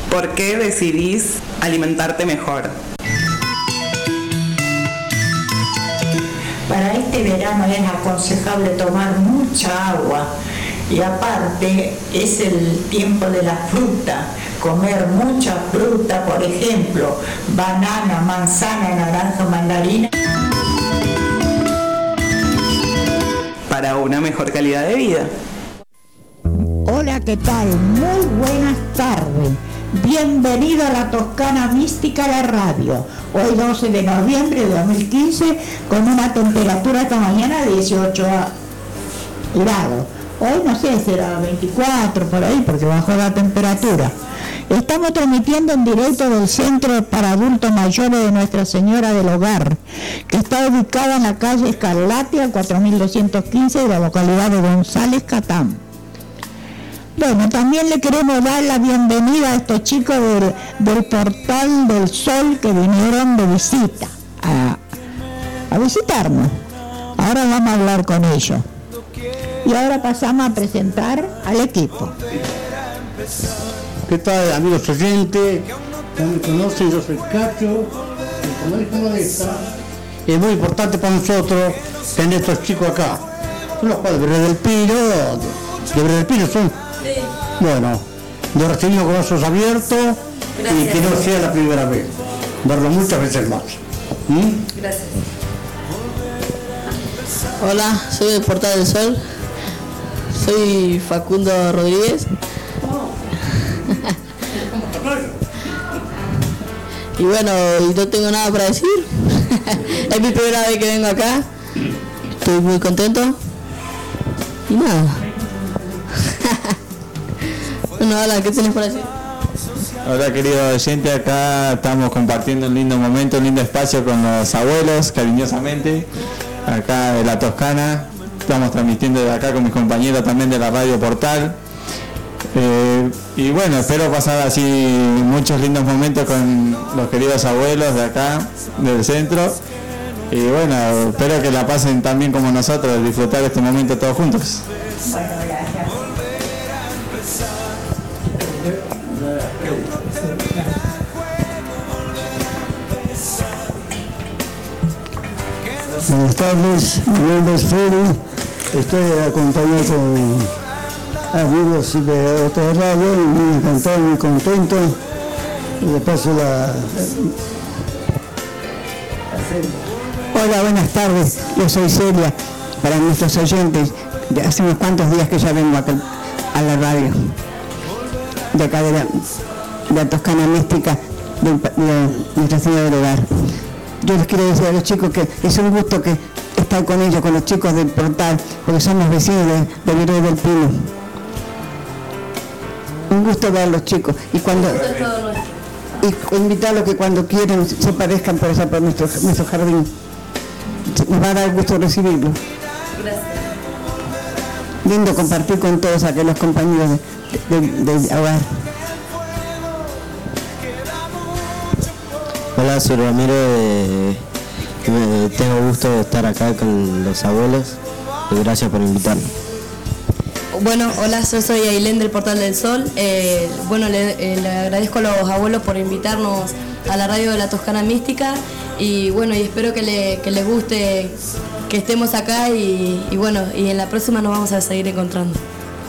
¿Por qué decidís alimentarte mejor? Para este verano es aconsejable tomar mucha agua y aparte es el tiempo de la fruta, comer mucha fruta, por ejemplo, banana, manzana, naranja, mandarina. Para una mejor calidad de vida. Hola, ¿qué tal? Muy buenas tardes. Bienvenido a la Toscana Mística, la radio. Hoy 12 de noviembre de 2015 con una temperatura esta mañana de 18 grados. Hoy no sé, será 24 por ahí porque bajó la temperatura. Estamos transmitiendo en directo del Centro para Adultos Mayores de Nuestra Señora del Hogar, que está ubicada en la calle Escarlatia, 4215 de la localidad de González Catán. Bueno, también le queremos dar la bienvenida a estos chicos del Portal del Sol que vinieron de visita a visitarnos. Ahora vamos a hablar con ellos. Y ahora pasamos a presentar al equipo. ¿Qué tal, amigos oyentes? Ya me conocen, yo soy Cacho. Y como dijo Modesta, es muy importante para nosotros tener estos chicos acá. Son los padres de Breve del Pino. ¿De Breve del Pino son? Sí. Bueno, los recibimos con los brazos abiertos. Gracias. Y que no sea la primera vez. Verlo muchas veces más. Gracias. Hola, soy del Portal del Sol. Soy Facundo Rodríguez. Y bueno, no tengo nada para decir. Es mi primera vez que vengo acá. Estoy muy contento. Y nada. Bueno, hola, ¿qué tenés para decir? Hola, querido oyente, acá estamos compartiendo un lindo momento, un lindo espacio con los abuelos, cariñosamente, acá de la Toscana. Estamos transmitiendo de acá con mis compañeros también de la Radio Portal. Y bueno, espero pasar así muchos lindos momentos con los queridos abuelos de acá, del centro. Y bueno, espero que la pasen tan bien como nosotros, disfrutar este momento todos juntos. Bueno, gracias. Buenas tardes, mi nombre es Freddy. Estoy acompañado con amigos de otra radio, muy encantado, muy contento. Y de paso Hola, buenas tardes. Yo soy Celia. Para nuestros oyentes, hace unos cuantos días que ya vengo acá a la radio. De acá de la Toscana Mística de Nuestra Señora del Hogar. Yo les quiero decir a los chicos que es un gusto que estar con ellos, con los chicos del Portal, porque somos vecinos de Virrey del Pino. Un gusto ver a los chicos. Y invitarlos que cuando quieran se parezcan por nuestro jardín. Nos va a dar gusto recibirlos. Gracias. Lindo compartir con todos aquellos compañeros del hogar. Hola, soy Ramiro. Tengo gusto de estar acá con los abuelos y gracias por invitarme. Bueno, hola, yo soy Ailén del Portal del Sol. Bueno, le agradezco a los abuelos por invitarnos a la radio de la Toscana Mística y bueno, y espero que les guste que estemos acá y bueno, y en la próxima nos vamos a seguir encontrando.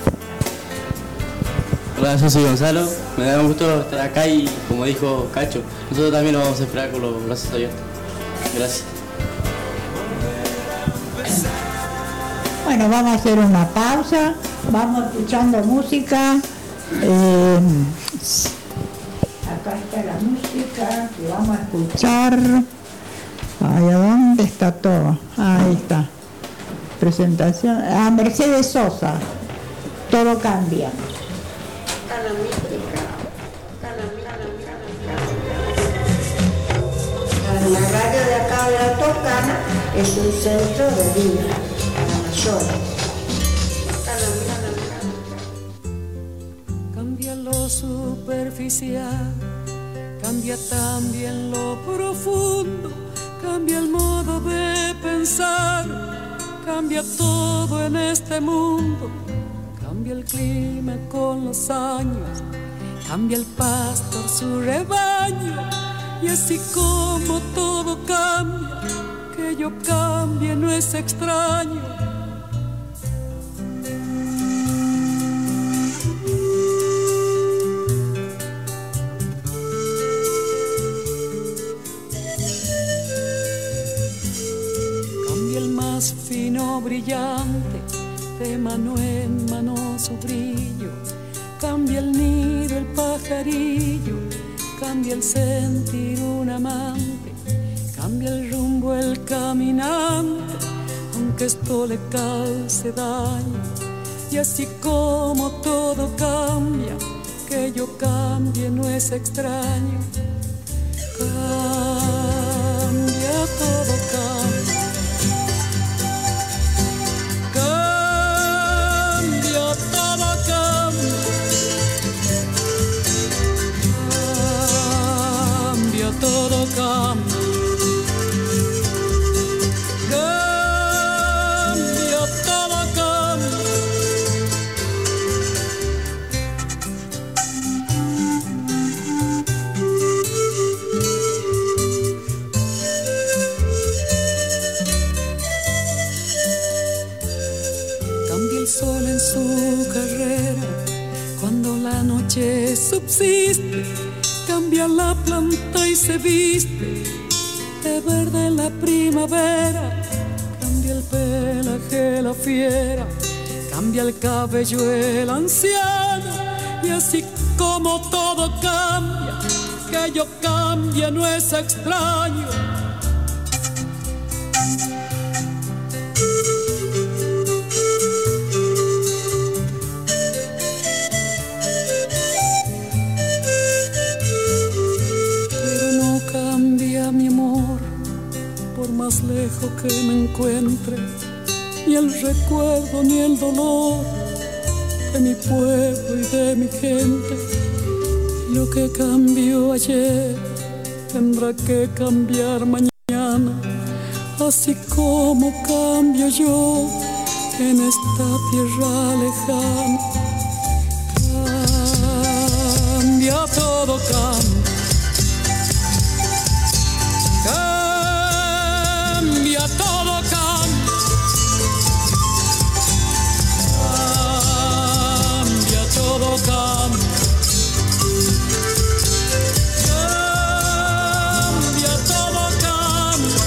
Hola, yo soy Gonzalo, me da gusto estar acá y como dijo Cacho, nosotros también nos vamos a esperar con los brazos abiertos. Gracias. Bueno, vamos a hacer una pausa, vamos escuchando música. Acá está la música que vamos a escuchar. Ay, ¿a dónde está todo? Ahí está. Presentación. A Mercedes Sosa. Todo cambia. La radio de acá de la Toscana es un centro de vida para mayores. Cambia lo superficial, cambia también lo profundo, cambia el modo de pensar, cambia todo en este mundo, cambia el clima con los años, cambia el pastor su rebaño, y así como todo cambia, que yo cambie no es extraño. Cambia el más fino brillante, de mano en mano su brillo, cambia el nido el pajarillo, cambia el sentir un amante, cambia el rumbo el caminante, aunque esto le cause daño. Y así como todo cambia, que yo cambie no es extraño. Cambia, todo cambia. Cambia, todo cambia. Cambia, todo cambia. Cambia, todo cambia. Cambia el sol en su carrera cuando la noche subsiste, cambia la planta y se viste de verde la primavera, cambia el pelaje la fiera, cambia el cabello el anciano, y así como todo cambia, que yo cambie no es extraño. Mi amor, por más lejos que me encuentre, ni el recuerdo ni el dolor de mi pueblo y de mi gente. Lo que cambió ayer tendrá que cambiar mañana, así como cambio yo en esta tierra lejana. Cambia, todo cambia. Cambia, todo cambia. Cambia, todo cambia. Cambia, todo cambia.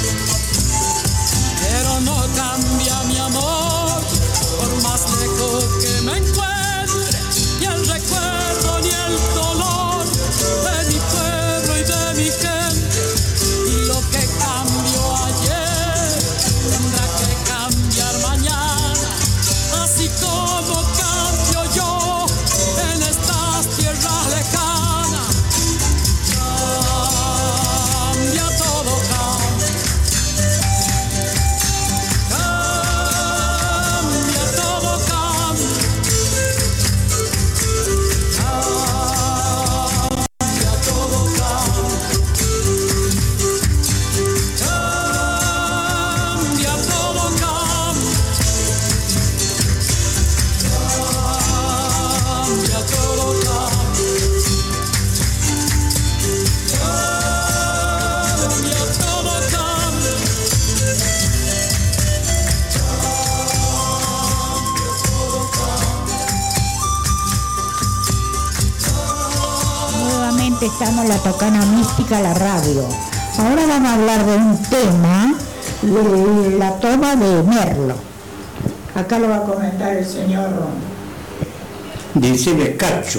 Pero no cambia mi amor, por más lejos que me encuentre, ni el recuerdo ni el dolor de mi pueblo y de mi gente. Lo que cambió ayer tendrá que cambiar mañana, así como cambio yo en estas tierras lejanas. Cambia, todo cambia. Cambia, todo cambia. Cambia, todo cambia. Cambia, todo cambia. Cambia, todo cambia. Cambia, todo cambia. Nuevamente estamos en la Tocana Mística, la radio. Ahora vamos a hablar de un tema, de la toma de Merlo. Acá lo va a comentar el señor Dice Cacho.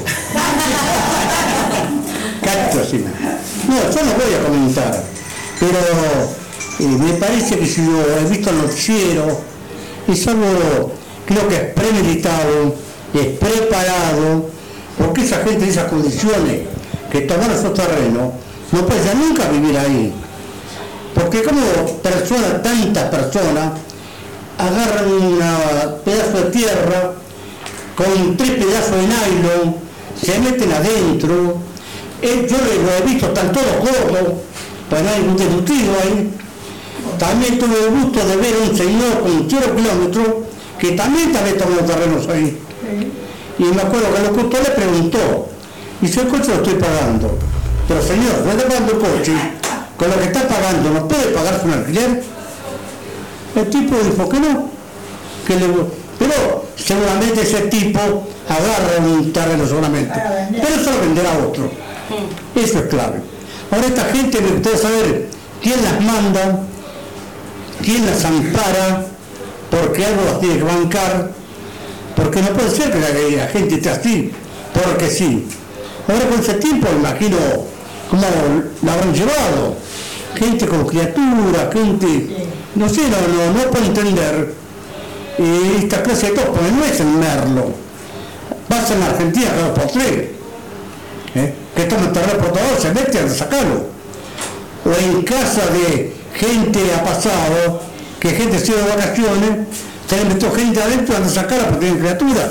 Cacho, sí. No, yo no voy a comentar, pero me parece que si yo he visto el noticiero, es algo, creo que es premeditado, es preparado, porque esa gente de esas condiciones que tomaron esos terrenos no puede ya nunca vivir ahí. Porque como personas, tantas personas, agarran un pedazo de tierra con 3 pedazos de nylon, se meten adentro. Yo lo he visto, están todos gordos, pues no hay ningún deductivo ahí. También tuve el gusto de ver un señor con 0 kilómetros que también tomó terrenos ahí. Y me acuerdo que el locutor le preguntó, Y si el coche lo estoy pagando, pero señor, no está pagando el coche, con lo que está pagando, ¿no puede pagarse un alquiler? El tipo dijo que no, pero seguramente ese tipo agarra un terreno solamente, pero eso lo venderá a otro. Eso es clave. Ahora esta gente me gustaría saber quién las manda, quién las ampara, porque algo las tiene que bancar, porque no puede ser que la gente esté así, porque sí. Ahora con ese tiempo me imagino cómo la habrán llevado, gente con criaturas, gente, no sé, no puedo entender esta clase de tos, porque no es en Merlo, pasa en Argentina cada 2 por 3, que toman terreno por todo, se meten a sacarlo, o en casa de gente ha pasado, que gente se ha ido de vacaciones, se le metió gente adentro a sacarla porque tienen criaturas.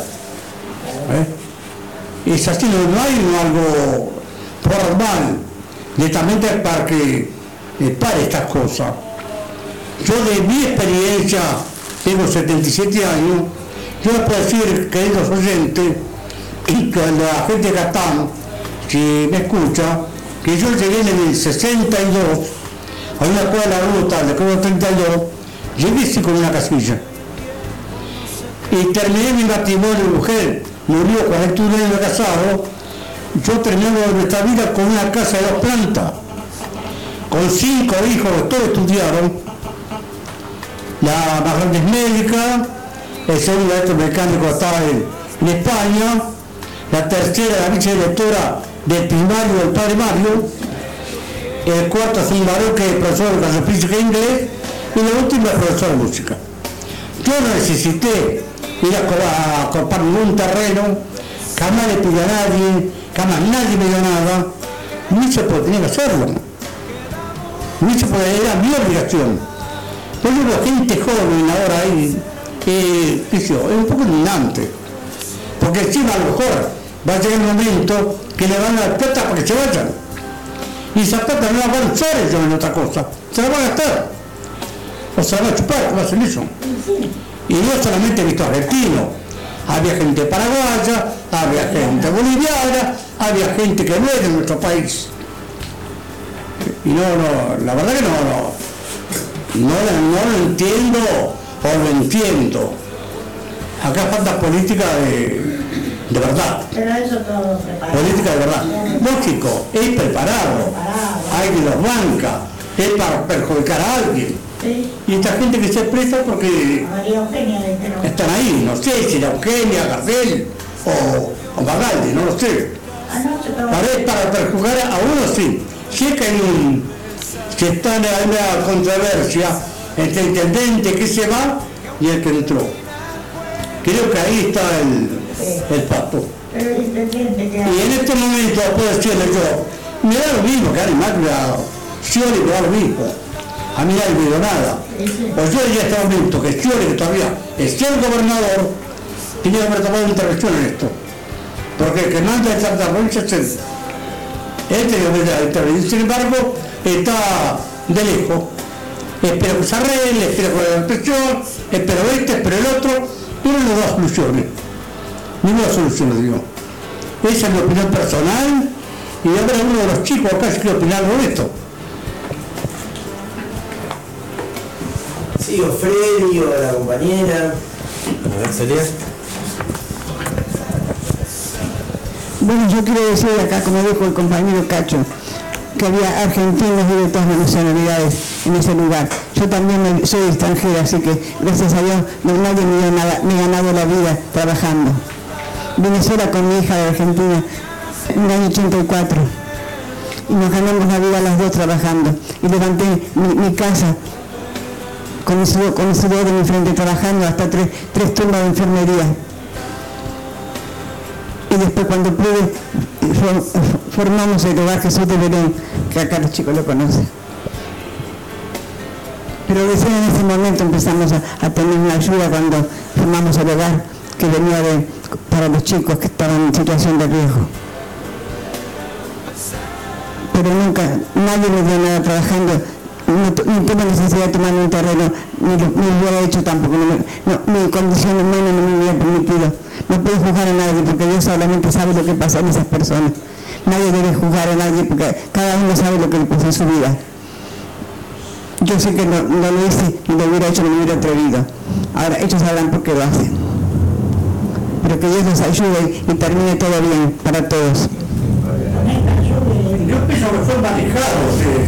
Es así, no hay algo formal, netamente para que pare estas cosas. Yo de mi experiencia, tengo 77 años, yo les puedo decir, queridos oyentes, y que la gente de Catán, si me escucha, que yo llegué en el 62, a una escuela de la ruta, de Cruz 32, llegué sí con una casilla. Y terminé mi matrimonio de mujer, murió 41 años de casado, yo terminé nuestra vida con una casa de 2 plantas, con 5 hijos que todos estudiaron. La más grande es médica, el segundo electromecánico estaba en España, la tercera la vicedirectora del primario del padre Mario, el cuarto es un varón que es profesor de física e inglés, y la última es profesor de música. Yo no necesité ir a comprar ningún terreno, jamás le pidió a nadie, jamás nadie me dio nada, ni se tenía que hacerlo, ni se podía, era mi obligación. Yo veo gente joven ahora ahí, es un poco indignante, porque encima a lo mejor va a llegar un momento que le van a dar plata para que se vayan, y esa plata no la van a usar ellos en otra cosa, se la van a gastar, o se la van a chupar, ¿cómo hacen eso? Y no solamente he visto argentinos, había gente paraguaya, había gente boliviana, había gente que no es de nuestro país. Y la verdad que no lo entiendo o lo entiendo. Acá falta política de verdad. Pero eso todo preparado. Política de verdad. Lógico, es preparado. Alguien los banca, es para perjudicar a alguien. Sí. Y esta gente que se expresa porque María Eugenia, están ahí, no sé si era Eugenia, Gardel o Magaldi, no lo sé. Para perjudicar a uno sí. Si es que hay si está en una controversia entre el intendente que se va y el que entró. Creo que ahí está el pacto. Y en este momento puedo decirle yo, me da lo mismo que Ari Macri, Scioli me da lo mismo. A mí nadie me dio nada. Pues yo diría en este momento que Scioli, que todavía es el gobernador, tiene que haber tomado intervención en esto. Porque el que manda en Santa Rosa es él. Él tiene que intervenir, sin embargo, está de lejos. Espero que se arregle, espero que la presión, espero espero el otro, pero no da soluciones. Ninguna solución, digo. Esa es mi opinión personal, y ahora uno de los chicos acá se quiere opinar algo de esto. Sí, o Freddy o la compañera. A ver, Celia. Bueno, yo quiero decir acá, como dijo el compañero Cacho, que había argentinos y de todas las nacionalidades en ese lugar. Yo también soy extranjera, así que gracias a Dios nadie me dio nada, me he ganado la vida trabajando. Vine sola con mi hija de Argentina en el año 84 y nos ganamos la vida las dos trabajando. Y levanté mi casa con el sudor de mi frente trabajando hasta tres turnos de enfermería. Y después cuando pude, formamos el Hogar Jesús de Belén, que acá los chicos lo conocen. Pero recién en ese momento empezamos a tener una ayuda cuando formamos el hogar que venía para los chicos que estaban en situación de riesgo. Pero nunca, nadie me dio nada trabajando, no tuve necesidad de tomar un terreno, ni lo hubiera hecho tampoco, mi condición humana no me hubiera permitido. No puedo juzgar a nadie porque Dios solamente sabe lo que pasa en esas personas. nadie debe juzgar a nadie porque cada uno sabe lo que le pasa en su vida. Yo sé que no lo hice, y lo hubiera hecho, no me hubiera atrevido. Ahora ellos sabrán por qué lo hacen. Pero que Dios los ayude y termine todo bien para todos. Yo pienso que fue manejado,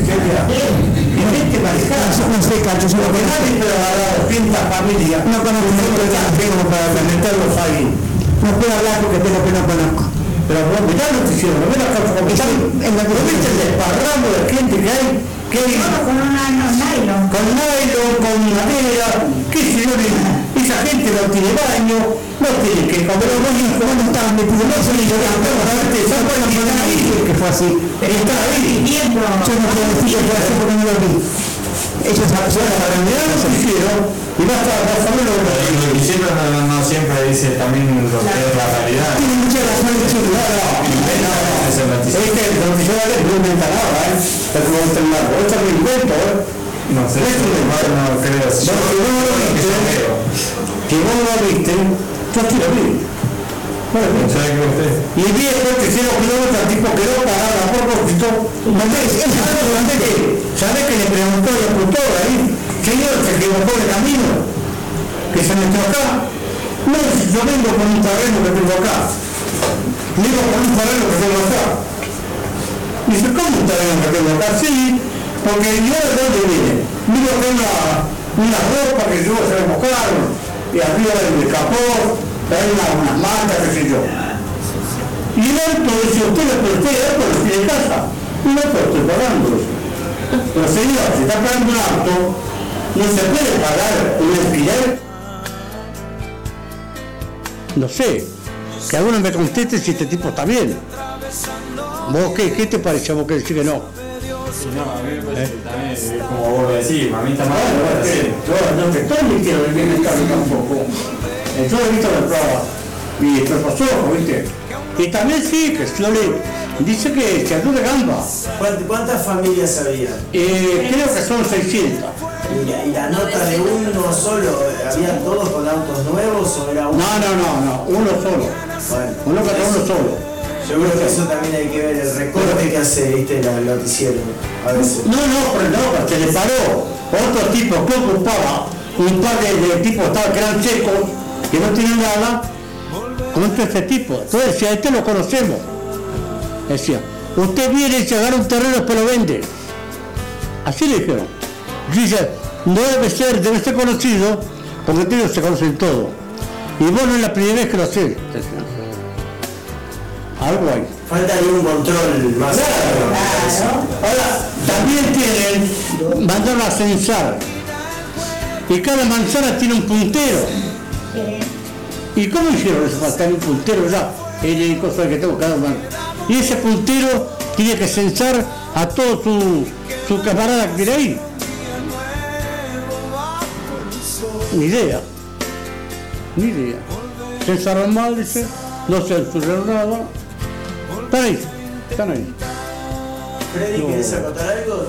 gente manejada. No sé, Cacho, yo lo que nadie te ha dado 200 familias. No conozco para meterlos ahí. No puedo hablar porque tengo que no conozco. Pero bueno, ya lo hicieron, no ven acá, porque están en la provincia el desparramo de gente que hay. Con nylon. Con nylon, con madera, qué sé yo, esa gente no tiene baño, no tiene que comer los hijos, no estaban metidos, no se les está ahí, que fue así, está ahí. Yo no puedo decir que fue así porque no lo vi. Ellos a la realidad no se hicieron, y basta saber lo que hicieron, no siempre dice también lo que es la realidad. Tiene mucha razón el chico, es que el noticiero es muy mentalado, es como un temblado, esto es mi cuento, no sé, no creo. Que vos no lo viste, yo sí lo vi. Y vi después que 0 kilómetros el tipo quedó parado a propósito. ¿Sabés que le preguntó y apuntó ahí? Señor, se equivocó de camino, que se metió acá. No, yo vengo con un terreno que tengo acá. Vengo con un terreno que tengo acá. Dice, ¿cómo un terreno que tengo acá? Sí, porque yo de dónde viene. Miro que una ropa que yo se me mojaron, y arriba del capó, hay unas marcas, qué sé yo. Y el auto dice, usted le presté el auto de casa. Y no, pero estoy pagándolo. Pero señor, si está pagando un auto, no se puede pagar un alquiler. No sé, que alguno me conteste si este tipo está bien. ¿Vos qué te parece? ¿Vos que decís que no? Sí, no, a mí me parece que también es como vos lo decís, a mí está mal. Yo no te estoy mintiendo el bienestar tampoco. Yo he visto la prueba y esto pasó, ¿viste? Y también sí, que dice que se ayuda de gamba. ¿Cuántas familias había? Creo que son 600. ¿Y la nota de uno solo? ¿Habían todos con autos nuevos o era uno? No, uno solo. Bueno, uno solo. Yo creo que eso también hay que ver el recorte que hace, viste, el noticiero a veces. No, se le paró otro tipo que ocupaba un par de tipos que eran secos, que no tienen nada, como este tipo. Entonces decía, este lo conocemos. Decía, usted viene y se agarra un terreno y después lo vende. Así le dijeron. Dice, no debe ser conocido, porque ellos se conocen todo. Y vos no es la primera vez que lo haces. Algo hay. Faltaría un control más. Claro. Ahora, también tienen, mandaron a censar. Y cada manzana tiene un puntero. ¿Y cómo hicieron eso para tener un puntero ya? El cosa que tengo cada mano. Y ese puntero tiene que censar a todos su camarada que tiene ahí. Ni idea. Censaron mal, dice, no censuraron nada. Están ahí. Freddy, ¿quieres acotar algo?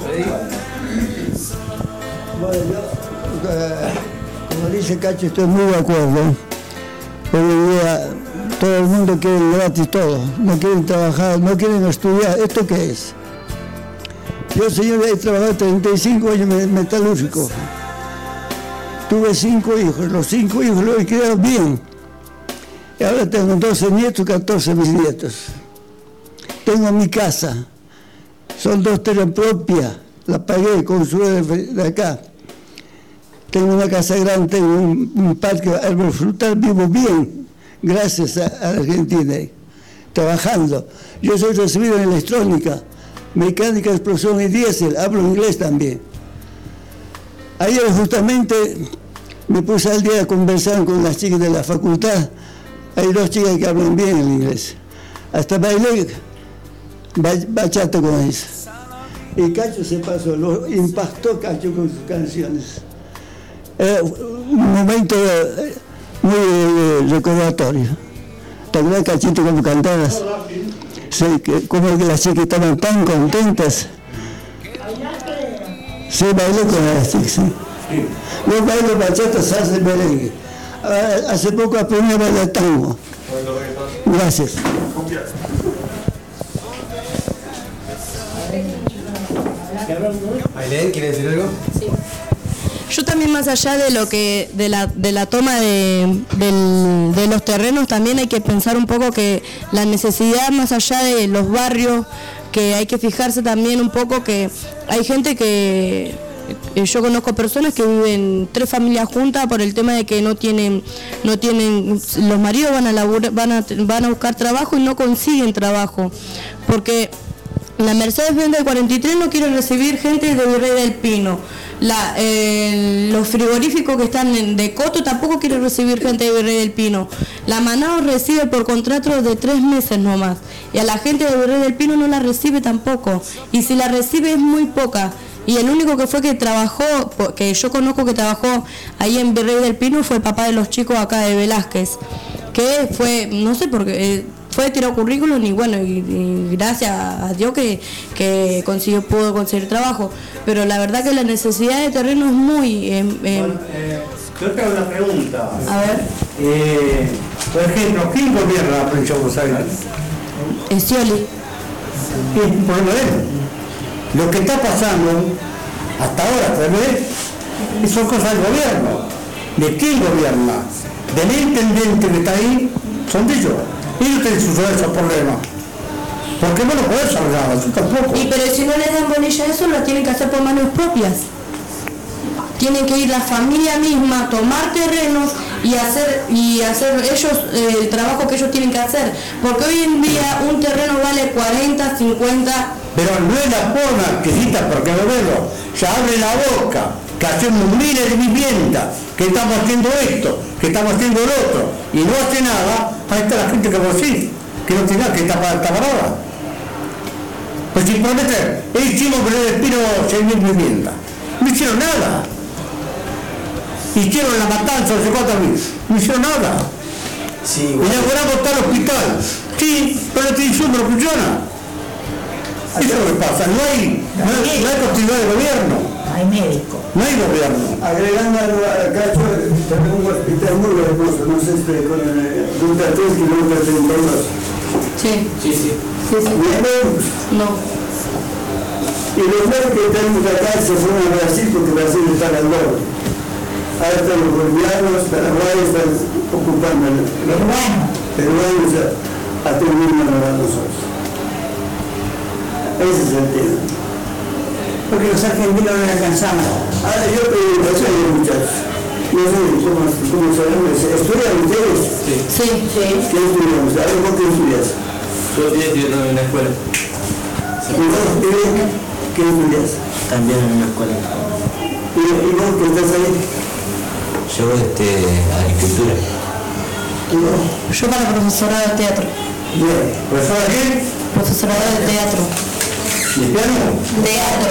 Bueno, yo, como dice Cacho, estoy muy de acuerdo. Hoy en día todo el mundo quiere gratis todo, no quieren trabajar, no quieren estudiar. ¿Esto qué es? Yo, señor, he trabajado 35 años metalúrgico. Tuve 5 hijos, los 5 hijos los criaron bien. Y ahora tengo 12 nietos, 14 bisnietos. Tengo mi casa, son 2 terrenos propias, la pagué con suelo de acá. Tengo una casa grande, tengo un parque árbol frutal, vivo bien, gracias a Argentina, trabajando. Yo soy recibido en electrónica, mecánica, explosión y diésel, hablo inglés también. Ayer justamente me puse al día a conversar con las chicas de la facultad. Hay 2 chicas que hablan bien el inglés. Hasta bailé bachata con ellas. Y Cacho se pasó, lo impactó Cacho con sus canciones. Un momento muy recordatorio. ¿Te acuerdas, Cachito, cuando cantabas? Sí, como que las chicas estaban tan contentas. Sí, bailé con las chicas, sí. Yo bailo bachata, salsa y merengue. Hace poco aprendí a bailar tango. Gracias. Ailén, ¿quiere decir algo? Sí. Yo también, más allá de lo que de la toma de los terrenos, también hay que pensar un poco que la necesidad más allá de los barrios, que hay que fijarse también un poco que hay gente que yo conozco personas que viven 3 familias juntas por el tema de que no tienen los maridos van a laburar, van a buscar trabajo y no consiguen trabajo, porque la Mercedes-Benz del 43 no quiere recibir gente de Virrey del Pino. Los frigoríficos que están de Coto tampoco quieren recibir gente de Virrey del Pino. La Manaos recibe por contratos de 3 meses nomás. Y a la gente de Virrey del Pino no la recibe tampoco. Y si la recibe es muy poca. Y el único que fue que trabajó, que yo conozco que trabajó ahí en Virrey del Pino, fue el papá de los chicos acá de Velázquez. Que fue, no sé por qué, fue tirado currículum y bueno, y gracias a Dios que pudo conseguir trabajo. Pero la verdad que la necesidad de terreno es muy... yo tengo una pregunta. A ver. Por ejemplo, ¿quién gobierna la provincia de Buenos Aires? Scioli. ¿Qué es un problema de él? Lo que está pasando hasta ahora, ¿sabes? Son cosas del gobierno. ¿De quién gobierna? Del intendente que está ahí, son de ellos. Ellos tienen sus problemas. ¿Por qué no lo podés salvar? Yo tampoco. Y pero si no les dan bolilla a eso, lo tienen que hacer por manos propias. Tienen que ir la familia misma, tomar terrenos y hacer ellos el trabajo que ellos tienen que hacer. Porque hoy en día un terreno vale 40, 50... Pero no es la forma que cita, porque lo veo, se abre la boca, que hacemos miles de viviendas, que estamos haciendo esto, que estamos haciendo lo otro, y no hace nada. Ahí está la gente que vos decís, que no tiene nada, que está parada. Pues si prometen, hicimos que le despino 6.000 viviendas, no hicieron nada. Hicieron la matanza de 4.000, no hicieron nada. Sí, inauguramos tal hospital, sí, pero este insumo no funciona. Eso es lo que pasa, no hay continuidad de gobierno. No hay médico. No hay gobierno. Agregando a Cacho, tenemos un hospital muy hermoso, no sé si con ruta 3 kilómetros 32. Sí. No. Y los médicos que tenemos acá se fueron a Brasil porque Brasil está al doble. Ahora están los bolivianos, paraguayos están ocupando los peruanos atendiendo a nosotros. Ese es el tema. Porque los argentinos no le alcanzamos. Ahora yo pregunto, muchachos, no sé cómo sabemos, ¿estudian ustedes? Sí. ¿Qué estudiamos? A ver, ¿vos qué estudias? Yo estoy estudiando en la escuela. ¿Qué estudias? También en una escuela. ¿Y vos qué estás ahí? Yo agricultura. Yo para profesorado de teatro. Bien, ¿profesora qué? Profesorado de teatro. ¿De piano? Teatro.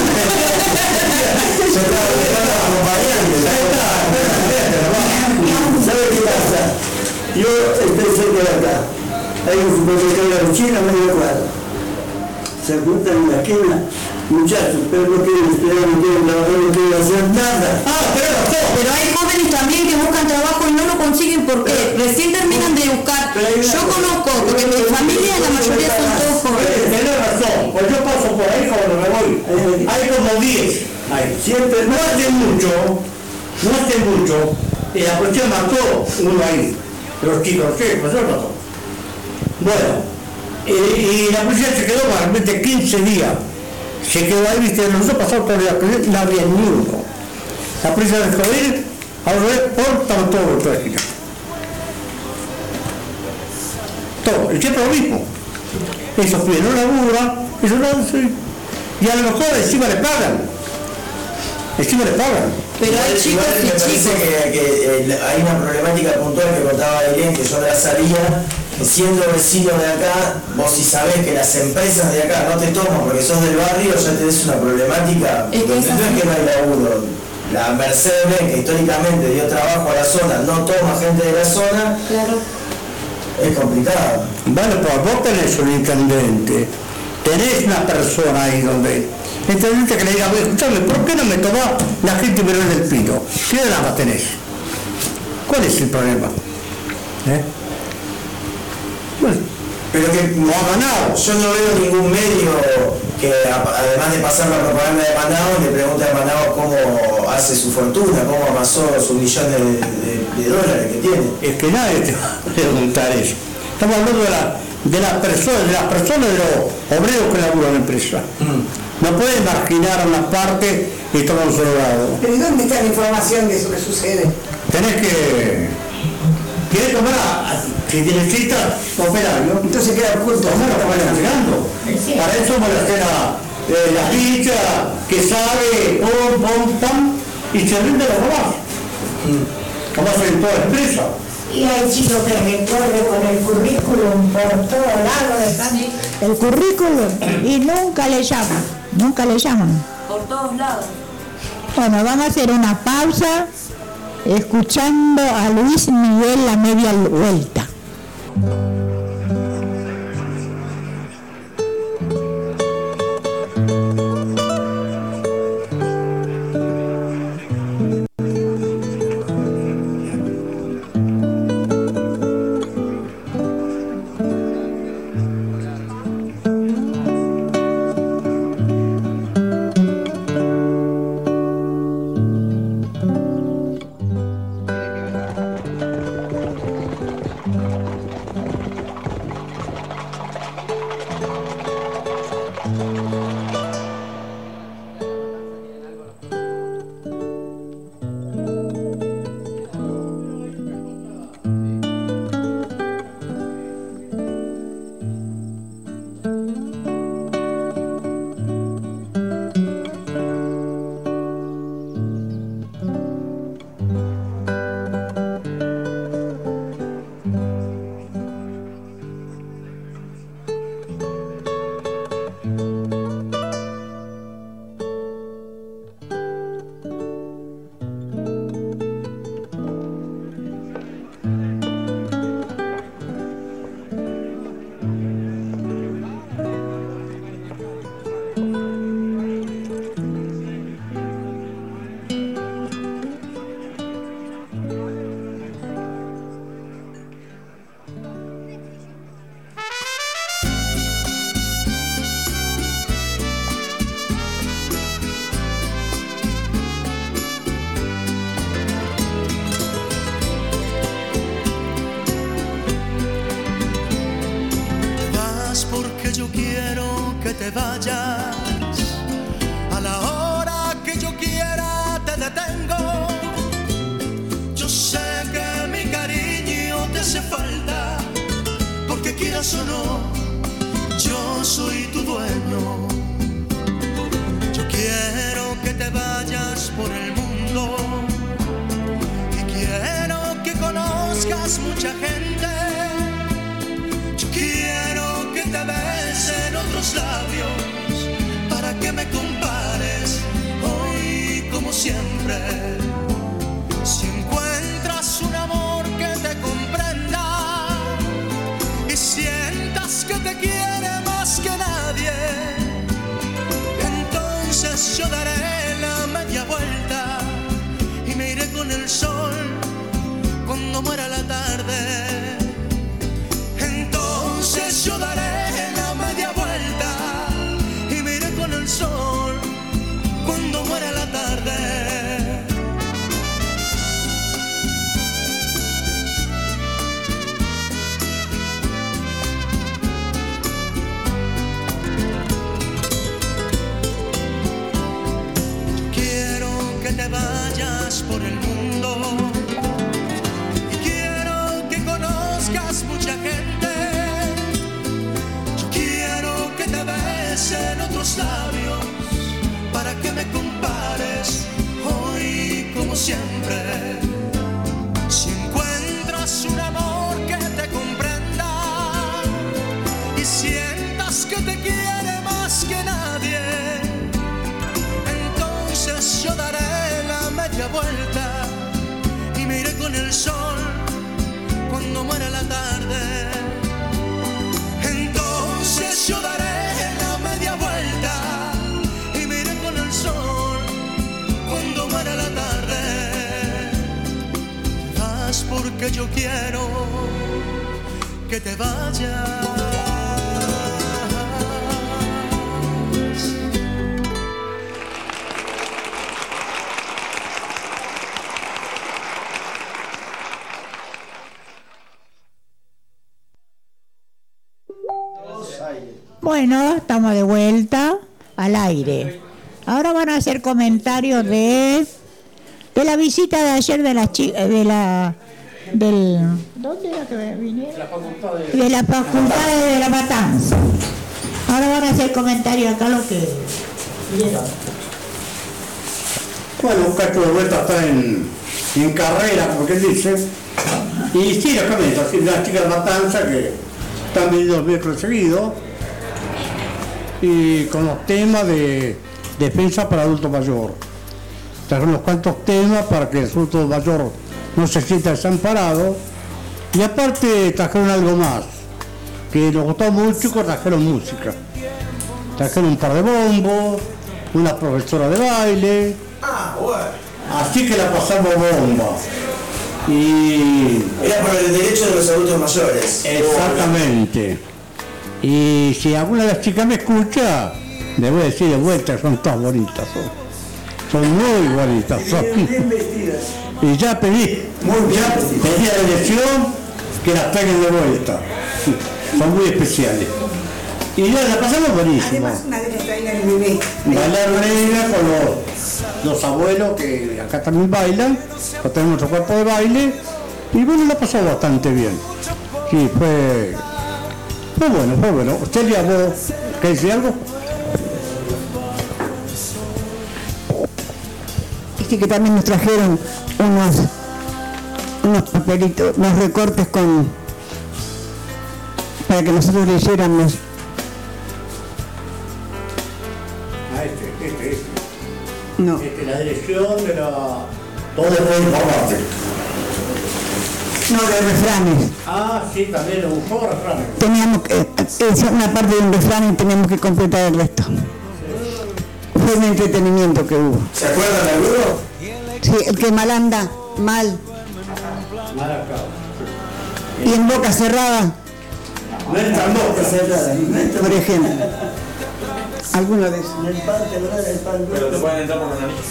¿Sabe qué pasa? Yo estoy cerca de acá. Hay un supermercado de China, medio cuadro. Se juntan en la esquina, muchachos, pero no quieren estudiar, no quieren trabajar, no quieren hacer nada. Pero hay jóvenes también que buscan trabajo y no lo consiguen porque recién terminan de buscar. Yo conozco, porque mi familia la mayoría son todos jóvenes. Tenés razón, pues yo paso por ahí cuando me voy. Hay como 10. Siempre, no hace mucho, y la policía mató uno ahí. Los chicos, sí, pues yo mató. Bueno, y la policía se quedó realmente 15 días. Se quedó ahí, viste, nosotros pasamos por la no había ni uno. La policía dejó de ir, ahora estaban todos los trágicos. Todo, y siempre lo mismo. Esos pibes no laburan, eso no, y a lo mejor encima le pagan. Pero hay chicos y me parece que hay una problemática puntual que contaba Ailén, que yo la sabía, que siendo vecino de acá, vos si sabés que las empresas de acá no te toman porque sos del barrio, ya tenés una problemática, no es que no hay laburo. La Mercedes-Benz, que históricamente dio trabajo a la zona, no toma gente de la zona, claro. Es complicado. Bueno, pues vos tenés un intendente, tenés una persona ahí donde... Intendente que le diga, escuchame, ¿por qué no me tomás la gente Virrey del Pino? ¿Qué drama tenés? ¿Cuál es el problema? Bueno, pero que no ha ganado. Yo no veo ningún medio que que además de pasar la propaganda de Manaos, le pregunta a Manaos cómo hace su fortuna, cómo amasó sus millones de dólares que tiene. Es que nadie te va a preguntar eso. Estamos hablando de las personas, de los obreros que laburan en la empresa. No puedes marginar una parte y tomar un solo lado. ¿Pero y dónde está la información de eso que sucede? Tenés que... ¿Quieres tomar? Si necesitas operario, entonces queda oculto. No lo están mirando. Para eso me la hace la ficha que sabe, pum, y se rinde los demás. Como hacen toda la empresa. Y hay chicos que recorren con el currículum por todos lados, están el currículum y nunca le llaman. Por todos lados. Bueno, vamos a hacer una pausa escuchando a Luis Miguel La Media Vuelta. Yo quiero que te vayas, a la hora que yo quiera te detengo. Yo sé que mi cariño te hace falta, porque quieras o no, yo soy tu dueño. Yo quiero que te vayas por el mundo y quiero que conozcas mucha gente. Yo quiero que te besen otros labios para que me compares hoy como siempre. Si encuentras un amor que te comprenda y sientas que te quiere más que nadie, entonces yo daré la media vuelta y me iré con el sol cuando muera la tarde. Entonces yo daré la media vuelta y me iré con el sol cuando muera la tarde. Yo quiero que te vayas por el mundo y quiero que conozcas mucha gente. En otros labios para que me compares hoy como siempre. Si encuentras un amor que te comprenda y sientas que te quiere más que nadie, entonces yo daré la media vuelta y me iré con el sol cuando muera la tarde. Entonces yo daré porque yo quiero que te vayas. Bueno, estamos de vuelta al aire. Ahora van a hacer comentarios de la visita de ayer de las chicas, ¿dónde era que vinieron? De la Facultad de la Matanza. Ahora van a hacer comentarios acá lo que vieron. Bueno, un cacho de vuelta está en carrera, como que dice. Y sí, lo comento, así las chicas de Matanza que están viniendo 2 miércoles seguidos. Y con los temas de defensa para adulto mayor. Trajeron unos cuantos temas para que el adulto mayor no se sienta desamparado. Y aparte trajeron algo más, que nos gustó mucho, que trajeron música. Trajeron un par de bombos, una profesora de baile. Así que la pasamos bomba. Y era por el derecho de los adultos mayores. Exactamente. Y si alguna de las chicas me escucha, le voy a decir de vuelta, son todas bonitas. Son muy bonitas. Bien vestidas. Y ya pedí la elección que las traigan de vuelta. Son muy especiales. Y ya la pasamos buenísimo. Además, una de ellas trae el bebé. Bailar reina con los abuelos que acá también bailan, o tenemos otro cuerpo de baile, y bueno, la pasó bastante bien. Sí, fue bueno. Celia, ¿vos querés decir algo? Dice que también nos trajeron unos papelitos, unos recortes para que nosotros leyéramos. No. La dirección de la... Todo puede informarte. No, de refranes. Ah, sí, también le gustó refranes. Teníamos que, una parte de un refrán y teníamos que completar el resto. Fue un entretenimiento que hubo. ¿Se acuerdan de alguno? Sí, el que mal anda, mal. Mal acá. Y en boca cerrada. No entra en boca cerrada. Por ejemplo. Alguna vez. Pero te pueden entrar por la nariz.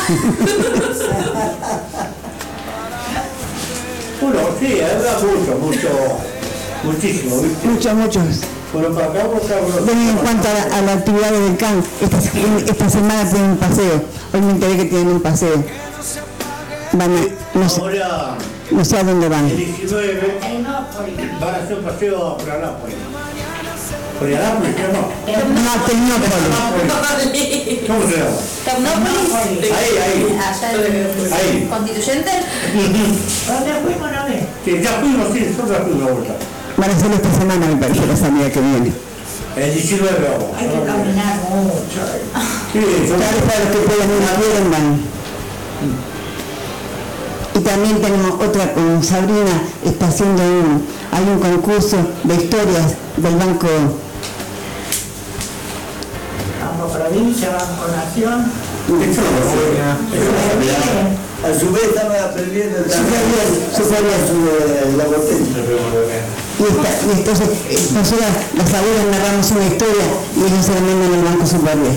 Bueno, sí, habla muchísimo, ¿viste? Muchos. Bueno, para acá, Bueno, en cuanto a la actividad del CAN, esta semana tienen un paseo. Hoy me enteré que tienen un paseo. Van a, no sé a dónde van. El 19 van a hacer un paseo por Anápolis. ¿Por Anápolis? No, Tecnópolis. ¿Cómo se llama? Tecnópolis. Ahí. ¿Constituyente? ¿Dónde fuimos una vez? Sí, ya fuimos, sí, nosotros ya fuimos a vuelta. Van a hacerlo esta semana, me parece, la salida que viene. El 19 vamos. Hay que caminar mucho. Sí, claro, para los que pueden ir van. Y también tenemos otra con Sabrina, está haciendo hay un concurso de historias del Banco Provincia, Banco Nación. A su vez estamos aprendiendo también la botella. Y entonces nosotros las abuelas narramos una historia y ellos se la mandan en el Banco Super bien.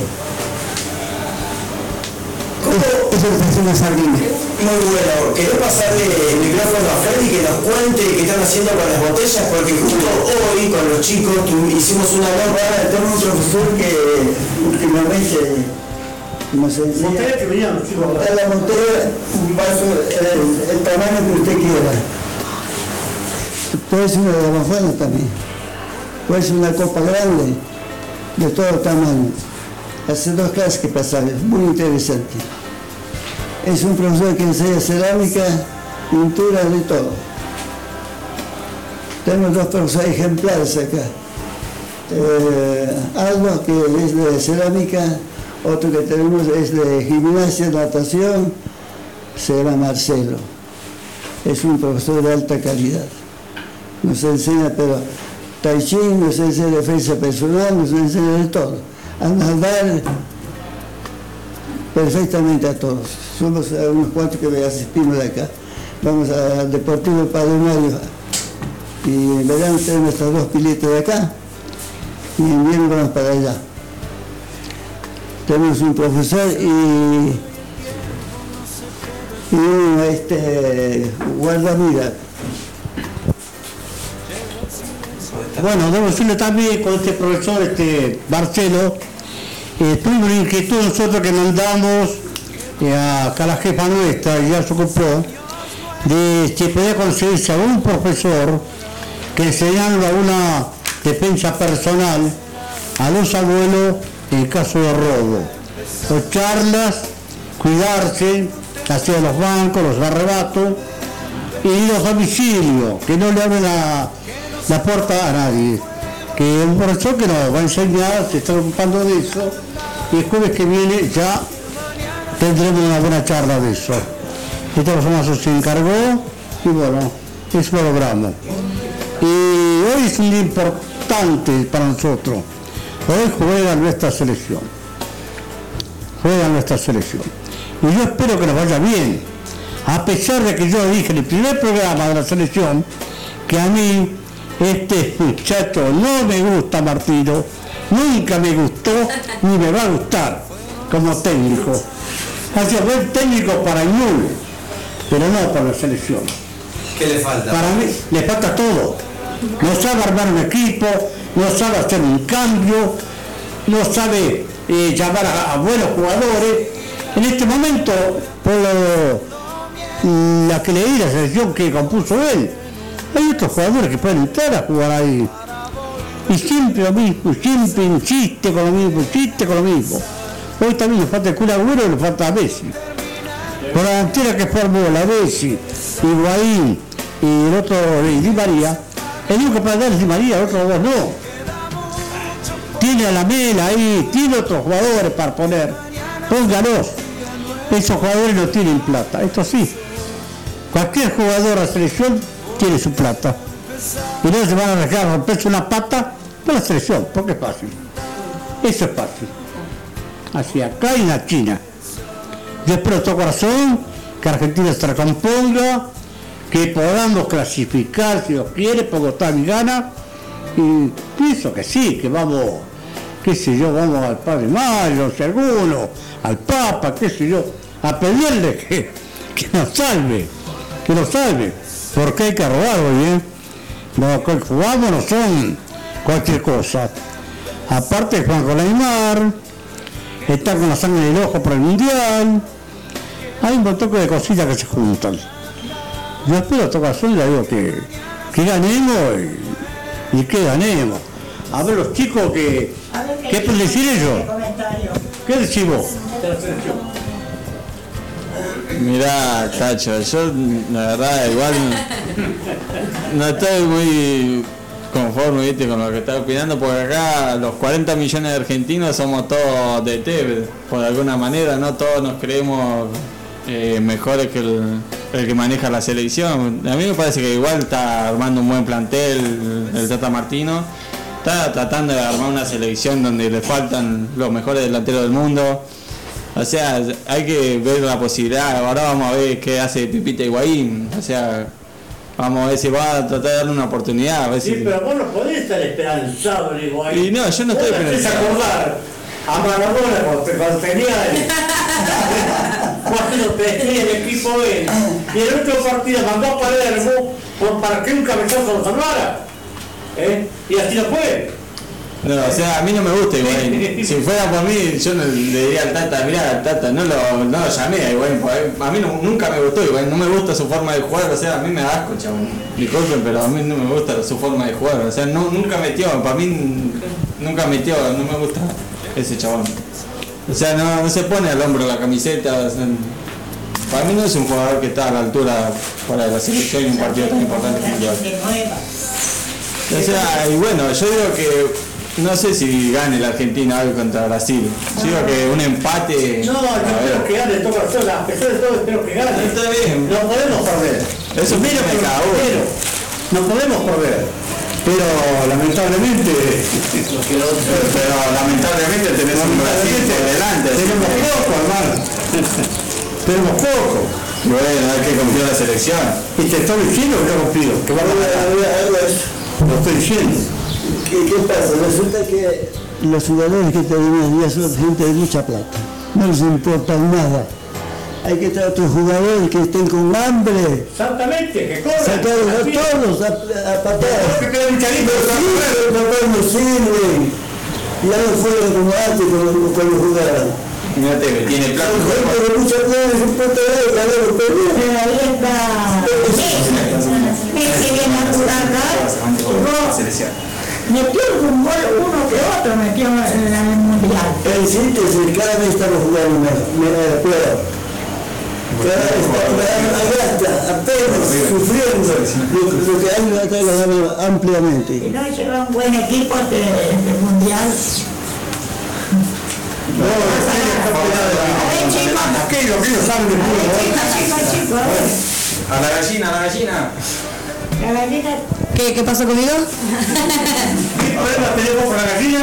Eso lo está haciendo Sabrina. Muy bueno, quería pasarle el micrófono a Freddy que nos cuente qué están haciendo con las botellas, porque justo hoy con los chicos hicimos una nota. Tengo un profesor que últimamente nos enseña a montar la botella, un vaso, el tamaño que usted quiera. Puede ser una de las buenas también, puede ser una copa grande, de todo tamaño. Hace 2 clases que pasaron, muy interesante. Es un profesor que enseña cerámica, pintura, de todo. Tenemos 2 profesores ejemplares acá. Aldo, que es de cerámica, otro que tenemos es de gimnasia, natación, se llama Marcelo. Es un profesor de alta calidad. Nos enseña, pero tai chi, nos enseña defensa personal, nos enseña de todo. A nadar perfectamente a todos. Somos unos cuantos que asistimos de acá. Vamos al Deportivo Padre Mario y en verano tenemos nuestras 2 piletas de acá y en invierno vamos para allá. Tenemos un profesor y un guardamida. bueno, debo decirle también con este profesor, Marcelo, tuvimos una inquietud nosotros que mandamos acá a la jefa nuestra, y ya se ocupó, de si podía conseguirse algún profesor que enseñara una defensa personal a los abuelos en caso de robo, o charlas, cuidarse, hacia los bancos, los arrebatos y los domicilios, que no le abren la puerta a nadie, que un profesor que nos va a enseñar, se está ocupando de eso, y el jueves que viene ya tendremos una buena charla de eso. Esta persona se encargó y bueno, eso lo logramos. Y hoy es un día importante para nosotros. Hoy juega nuestra selección. Juega nuestra selección. Y yo espero que nos vaya bien. A pesar de que yo dije en el primer programa de la selección que a mí este muchacho no me gusta, Martino, nunca me gustó ni me va a gustar como técnico. Ha sido buen técnico para el Ñul, pero no para la selección. ¿Qué le falta? Para mí le falta todo. No sabe armar un equipo, no sabe hacer un cambio, no sabe llamar a buenos jugadores. En este momento, por la que leí la selección que compuso él, hay otros jugadores que pueden entrar a jugar ahí. Y siempre lo mismo, siempre insiste con lo mismo. Hoy también le falta el Kun Agüero y le falta a Messi. Con la delantera que formó la Messi, Higuaín y el otro Di María, el único para dar es Di María, el otro dos no. Tiene a la Mela ahí, tiene otros jugadores para poner. Póngalos. Esos jugadores no tienen plata, esto sí. Cualquier jugador de la selección tiene su plata. Y no se van a arriesgar a romperse una pata por la selección, porque es fácil. Eso es fácil. Así acá y en la China. Yo espero de todo corazón que Argentina se recomponga, que podamos clasificar si Dios quiere, porque está mi gana. Y pienso que sí, que vamos, qué sé yo, vamos al Padre Mayo, si alguno, al Papa, qué sé yo, a pedirle que nos salve, porque hay que robar hoy, ¿eh? Los que jugamos no son cualquier cosa. Aparte Juan con Neymar, está con la sangre en el ojo por el Mundial, hay un montón de cositas que se juntan. Yo espero de todo corazón y le digo que ganemos y que ganemos. A ver los chicos ¿qué pueden decir ellos? ¿Qué decís vos? Mirá, Cacho, yo la verdad igual no estoy muy conforme, ¿viste? Con lo que está opinando, porque acá los 40 millones de argentinos somos todos de té, por alguna manera, no todos nos creemos mejores que el que maneja la selección. A mí me parece que igual está armando un buen plantel el Tata Martino, está tratando de armar una selección donde le faltan los mejores delanteros del mundo. O sea, hay que ver la posibilidad. Ahora vamos a ver qué hace Pipita Higuaín. O sea, vamos a ver si va a tratar de darle una oportunidad. A ver sí, si... pero vos no podés estar esperanzado en Higuaín. Y no, yo no estoy esperanzado. Acordar a Maradona cuando tenía el equipo él. Y el último partido mandó a Palermo para que un cabezazo lo salvara. Y así no fue. No, o sea, a mí no me gusta Higuaín. Si fuera por mí, yo no le diría al Tata, mirá, Tata, no lo llamé a Higuaín, a mí nunca me gustó Higuaín, no me gusta su forma de jugar, o sea, a mí me da asco, chabón. Disculpen, pero a mí no me gusta su forma de jugar, o sea, nunca metió, para mí nunca metió, no me gusta ese chabón. O sea, no se pone al hombro la camiseta, o sea, para mí no es un jugador que está a la altura para la selección en un partido tan importante como el O sea, y bueno, yo digo que no sé si gane la Argentina hoy contra Brasil. Yo digo que un empate. No, yo espero que gane todo corazón, a pesar de todo espero que gane. Está bien. No podemos perder. Eso mira que cada uno. No podemos perder. Pero lamentablemente tenés un Brasil por delante. Tenemos poco, hermano. Tenemos poco. Bueno, hay que confiar en la selección. Y te estoy diciendo que no confío. Que va a ganar. Lo estoy diciendo. ¿Qué pasa? Resulta que los jugadores que tenemos ya son gente de mucha plata. No les importa nada. hay que traer otros jugadores que estén con hambre. Exactamente, que corran. Sacarlos a todos a patadas. Que quede un charito, no sirven. Ya no fueron como antes cuando jugaban. Mírate, que tiene plan. Pero muchas veces un punto de ganar los premios. Pero ahí está. Messi viene a jugar acá. Metió un gol uno que otro, metió en el mundial. El síntesis, cada vez estamos jugando mejor. Apenas sufriendo lo que hay acá ganado ampliamente. Si no lleva un buen equipo de mundial. Chicos. A la gallina. La gallina. ¿Qué pasó conmigo? ¿Qué problema tenemos con la gallina?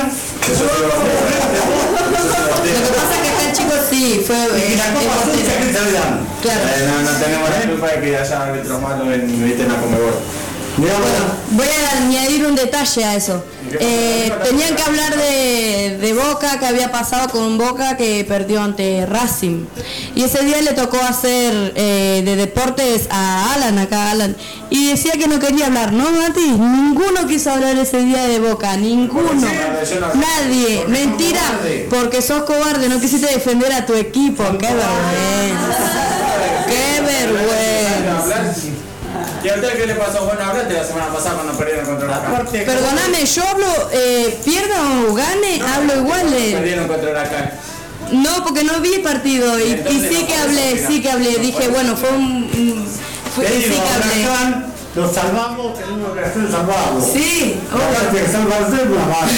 Lo que pasa es que acá el chico sí fue. Claro. No tenemos la culpa de que haya árbitros malos en la Conmebol. Bueno, voy a añadir un detalle a eso. Tenían que hablar de Boca, que había pasado con Boca que perdió ante Racing. Y ese día le tocó hacer de deportes a Alan. Y decía que no quería hablar, ¿no, Mati? Ninguno quiso hablar ese día de Boca, ninguno. Nadie. Mentira, porque sos cobarde, no quisiste defender a tu equipo. ¡Qué vergüenza! ¡Qué vergüenza! ¿Y a usted qué le pasó? Bueno, hablaste la semana pasada cuando perdieron contra Huracán. Perdóname, yo hablo, pierda o gane, hablo igual de... Perdieron contra Huracán. No, porque no vi el partido y sí que hablé, dije, bueno, fue un... sí que hablé. Lo salvamos, tenemos que hacer salvado. Sí, obvio. Que salvarse una base.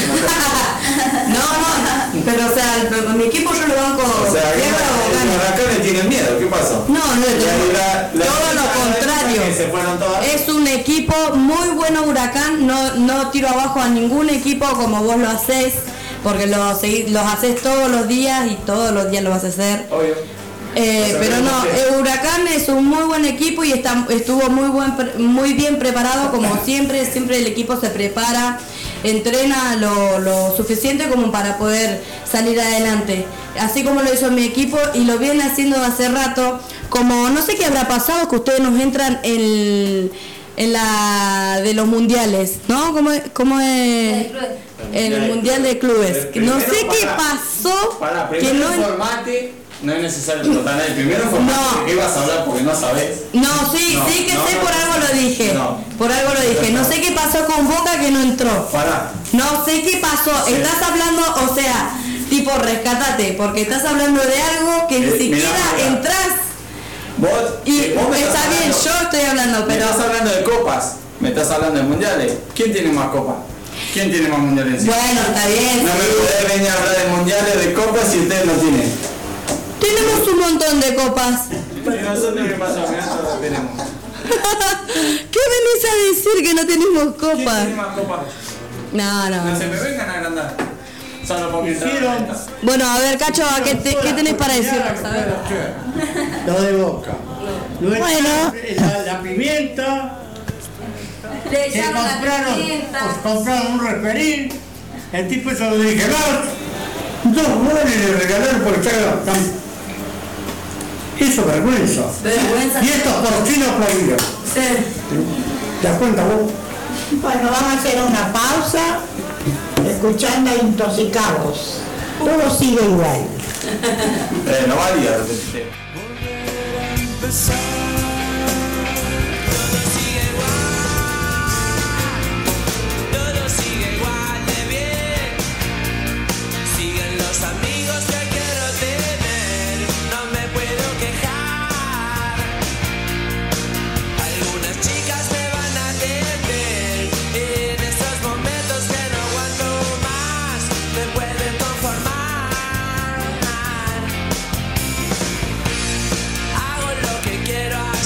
No, pero o sea, mi equipo yo lo banco. O sea, Huracán le tienen miedo, ¿qué pasó? No, todo lo contrario. Es un equipo muy bueno Huracán, no tiro abajo a ningún equipo como vos lo hacés, porque los haces todos los días y todos los días lo vas a hacer. Obvio. Pero no, Huracán es un muy buen equipo y estuvo muy bien preparado, como siempre el equipo se prepara, entrena lo suficiente como para poder salir adelante, así como lo hizo mi equipo y lo viene haciendo hace rato, como no sé qué habrá pasado que ustedes nos entran en la de los mundiales, ¿no? ¿Cómo es? En el mundial de clubes. No sé qué pasó. Que no no es necesario preguntar nada. Primero informate de qué vas a hablar porque no sabes. Sí que sé, por algo lo dije. Por algo lo dije. No sé qué pasó con Boca que no entró. No sé qué pasó. Estás hablando, o sea, tipo rescatate, porque estás hablando de algo que ni siquiera entras. Está bien, yo estoy hablando, pero... Me estás hablando de copas, me estás hablando de mundiales. ¿Quién tiene más copas? ¿Quién tiene más mundiales? Bueno, está bien. No me puede venir a hablar de mundiales, de copas si ustedes no tienen. Tenemos un montón de copas. ¿Nosotros qué pasó? Nosotros tenemos. ¿Qué venís a decir que no tenemos copas? ¿Quién tiene más copas? No. No se me vengan a agrandar. Solo porque Bueno, a ver, Cacho, ¿qué tenés para decir? Lo de Boca. Bueno. La pimienta. Compraron un referín. El tipo eso lo dije, no. 2 goles le regalaron por están. Eso vergüenza. Y estos porcinos aplaudidos. ¿Te das cuenta vos? Bueno, vamos a hacer una pausa escuchando a Intoxicados. Todo sigue igual. No valía de repente. Todo sigue igual de bien. Siguen los amigos que quiero tener. No me puedo quejar. Algunas chicas me van a atender. En esos momentos que no aguanto más, me pueden conformar. Hago lo que quiero hacer.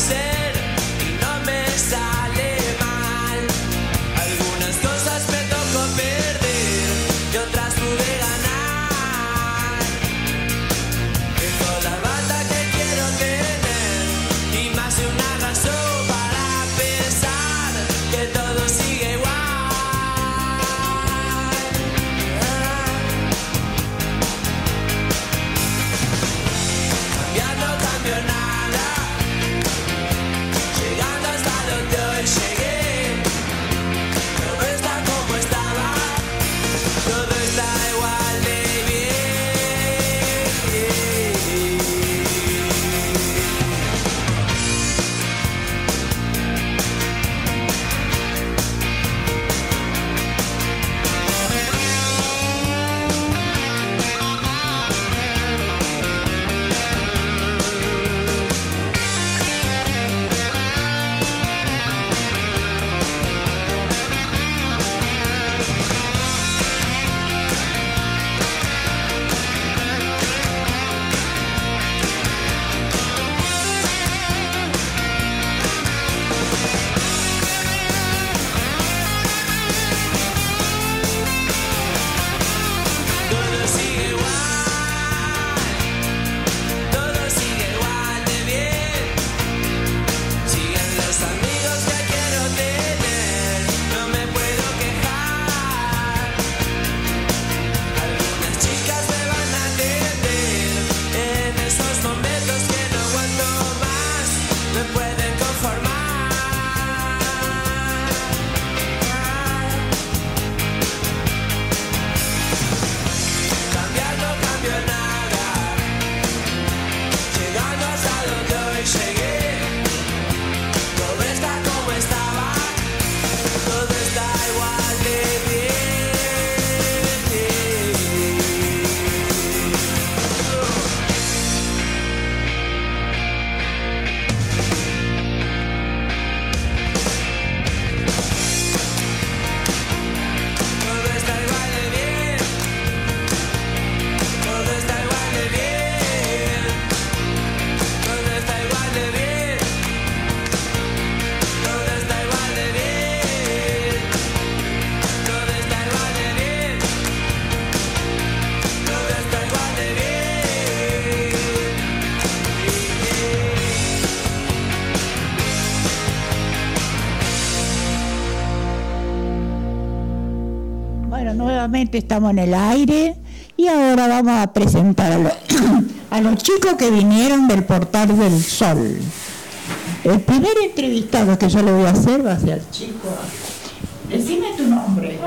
nuevamente estamos en el aire y ahora vamos a presentar a los chicos que vinieron del Portal del Sol. El primer entrevistado que yo le voy a hacer va a ser el chico. Decime tu nombre.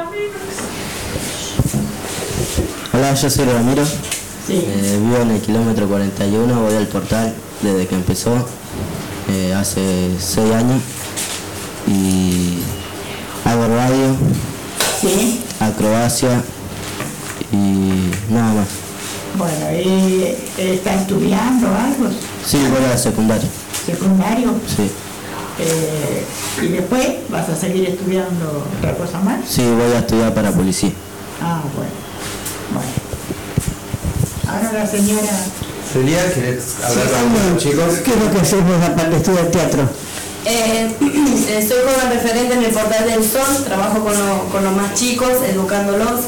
Hola, yo soy Ramiro. Sí. Vivo en el kilómetro 41, voy al Portal desde que empezó, hace 6 años. Y hago radio, ¿sí? Acrobacia y nada más. Bueno, ¿y está estudiando algo? Sí, voy a la secundaria. ¿Secundario? Sí. ¿Y después vas a seguir estudiando otra cosa más? Sí, voy a estudiar para policía. Ah, bueno. Ahora la señora... Celia, ¿querés hablar con los chicos? ¿Qué es lo que haces vos aparte de estudiar teatro? Soy joven referente en el Portal del Sol, trabajo con los más chicos, educándolos.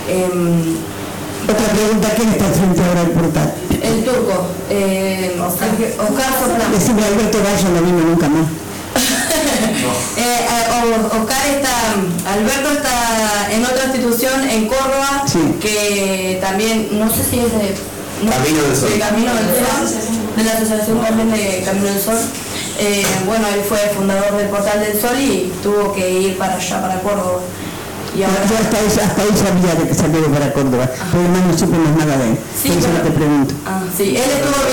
Otra pregunta, ¿quién está frente ahora al Portal? El turco, Oscar Soplán. Decime Alberto Gallo, no vino nunca más. Alberto está en otra institución en Córdoba, sí, que también, no sé si es de Camino del Sol. De Camino del Sol, de la asociación también de Camino del Sol. Bueno, él fue fundador del Portal del Sol y tuvo que ir para allá, para Córdoba. Y ahora... Yo hasta ahí sabía de que salió para Córdoba, pero no supe más nada de él. Sí, por eso pero... te pregunto. Sí, él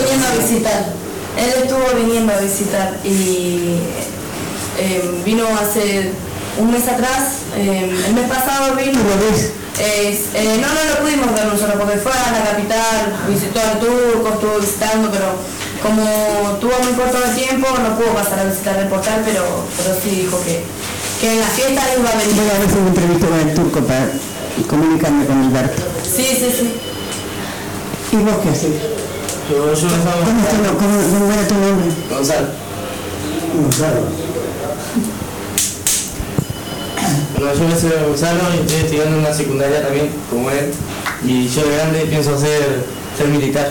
estuvo viniendo a visitar y vino hace un mes atrás, el mes pasado vino. ¿Lo ves? No lo pudimos ver nosotros porque fue a la capital, visitó al turco, estuvo visitando, pero como tuvo muy corto de tiempo no pudo pasar a visitar el Portal, pero sí dijo que en la fiesta iba a venir. Voy a ver si me entrevisto con el turco para comunicarme con Alberto. Sí. ¿Y vos qué haces? Yo me ¿Cómo era tu nombre? Gonzalo. Bueno, yo me soy Gonzalo y estoy estudiando en una secundaria también, como él. Y yo de grande pienso ser militar.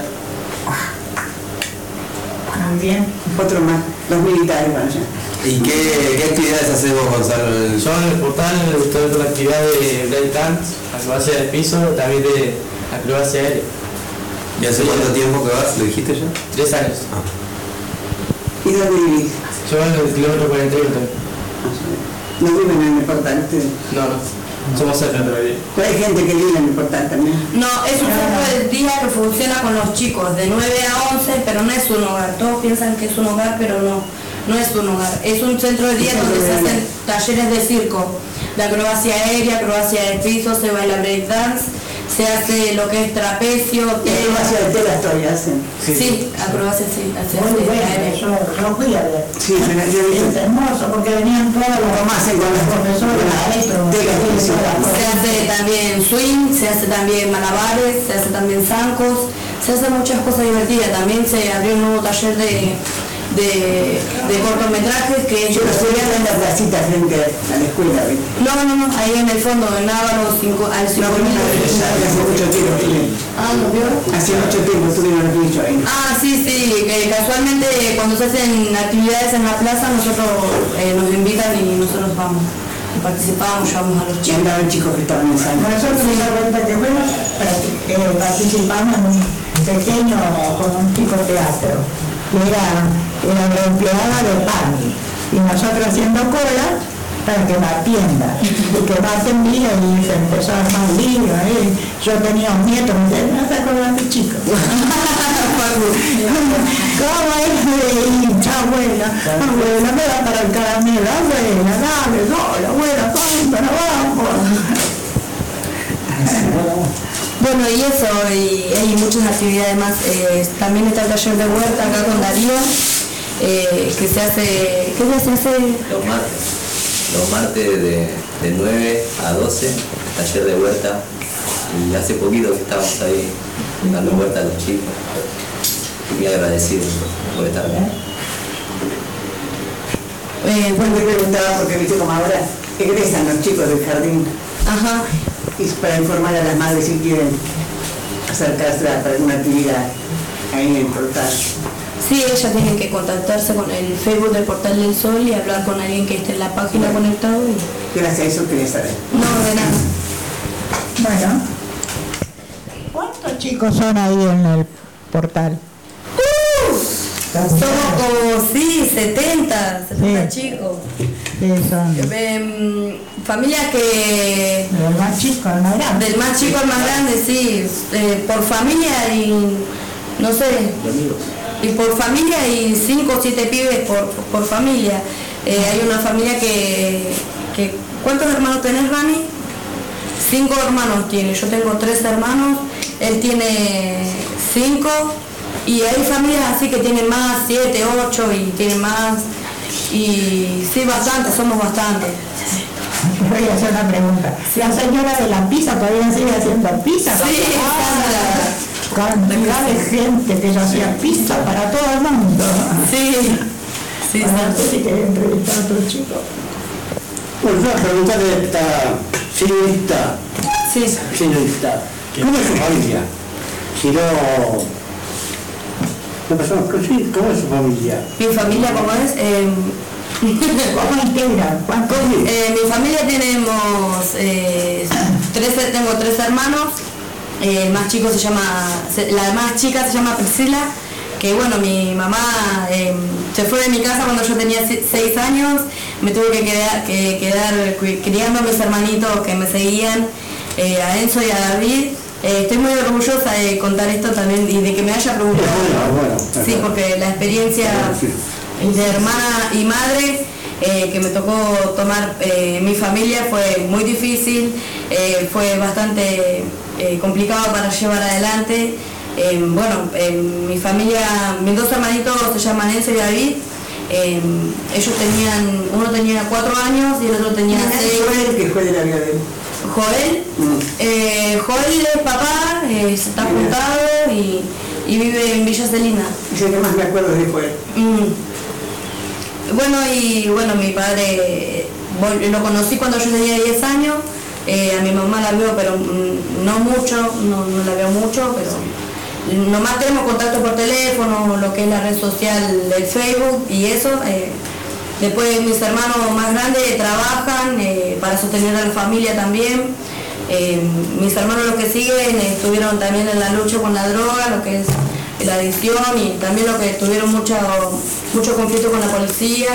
Muy bien. Otro más, los militares van allá. ¿Y qué actividades haces vos, Gonzalo? Yo en el Portal estoy con la actividad de break dance, acrobacia del piso, también de acrobacia aérea. ¿Y hace cuánto tiempo que vas? ¿Lo dijiste ya? 3 años. ¿Y dónde vivís? Yo en el kilómetro 41 también. ¿No viven en el Portal ustedes? No, somos cerca todavía. Pero hay gente que vive en el Portal también. No, es un centro del día que funciona con los chicos de 9 a 11, pero no es un hogar. Todos piensan que es un hogar, pero no es un hogar. Es un centro de día donde se hacen talleres de circo, de acrobacia aérea, acrobacia de piso, se baila break dance, se hace lo que es trapecio. Acrobacia de tela todavía hacen. Sí, acrobacia sí. Muy bueno, yo fui a ver. Sí, es hermoso porque venían todos los más con los profesores, maestros. Se hace también swing, se hace también malabares, se hace también zancos, se hacen muchas cosas divertidas. También se abrió un nuevo taller de cortometrajes que yo lo estoy viendo en la placita frente a la escuela. No, ahí en el fondo, en Ávaro, al 5.000. Hace mucho tiempo. ¿Lo vio? Hace mucho tiempo estuvimos aquí ahí. Sí, casualmente cuando se hacen actividades en la plaza nosotros nos invitan y nosotros vamos y participamos, llevamos a los chicos. Andaban chicos que estaban ensayando. Nosotros en la vuelta de juego participamos en un pequeño con un tipo teatro. Era la empleada de PAMI y nosotros haciendo cola para que me atienda y que me atendía y se empezó a armar lío ahí. Yo tenía un nieto, me decía, no te acuerdas de tu chico. ¿Cómo es? Abuela, me da para el caramelo, abuela, dale, sola, abuela, para abajo. Bueno, y eso, y hay muchas actividades más. También está el taller de huerta acá con Darío, que se hace... ¿Qué día se hace? Los martes de 9 a 12, taller de huerta. Y hace poquito que estábamos ahí dando huerta a los chicos. Muy agradecido por estar acá. Bueno, te preguntaba porque viste como ahora egresan los chicos del jardín. Ajá. Y para informar a las madres si quieren acercarse para alguna actividad ahí en el Portal. Sí, ellas tienen que contactarse con el Facebook del Portal del Sol y hablar con alguien que esté en la página conectado. Gracias a eso quería saber. No, de nada. Bueno, ¿cuántos chicos son ahí en el portal? Somos como, sí, 70 chicos. Sí, son. Familias que... Del más chico al más grande. Del más chico al más grande, sí. Por familia y, no sé, y por familia y 5 o 7 pibes por familia. Hay una familia que... ¿Cuántos hermanos tenés, Rani? 5 hermanos tiene. Yo tengo 3 hermanos, él tiene 5. Y hay familias así que tienen más, 7, 8 y tienen más. Y sí, bastante, somos bastantes. Voy a hacer una pregunta. La señora de la pizza todavía sigue haciendo pizza. Sí, cantidad de gente que ya hacía pizza para todo el mundo. Sí. Sí, no sé si quería entrevistar a otro chico. Pues yo a preguntarle a esta señorita. Sí. Señorita, ¿cómo es su familia? Si no... ¿Cómo es su familia? Mi familia, ¿cómo es? ¿Cómo integra? Mi familia tenemos tengo 3 hermanos. El más chico la más chica se llama Priscila, que bueno, mi mamá se fue de mi casa cuando yo tenía 6 años, me tuve que quedar criando a mis hermanitos que me seguían, a Enzo y a David. Estoy muy orgullosa de contar esto también y de que me haya preguntado. Sí, porque la experiencia de hermana y madre que me tocó tomar mi familia fue muy difícil, fue bastante complicado para llevar adelante. Mi familia, mis 2 hermanitos se llaman Enzo y David. Uno tenía 4 años y el otro tenía 6. ¿Qué fue de la vida de él? Joel, Joel es papá, está juntado y vive en Villa Celina. Es el que más me acuerdo de Joel. Bueno, mi padre lo conocí cuando yo tenía 10 años, a mi mamá la veo, pero no mucho, no la veo mucho, pero nomás tenemos contacto por teléfono, lo que es la red social del Facebook y eso. Después mis hermanos más grandes trabajan para sostener a la familia también. Mis hermanos los que siguen estuvieron también en la lucha con la droga, lo que es la adicción y también lo que tuvieron mucho conflicto con la policía.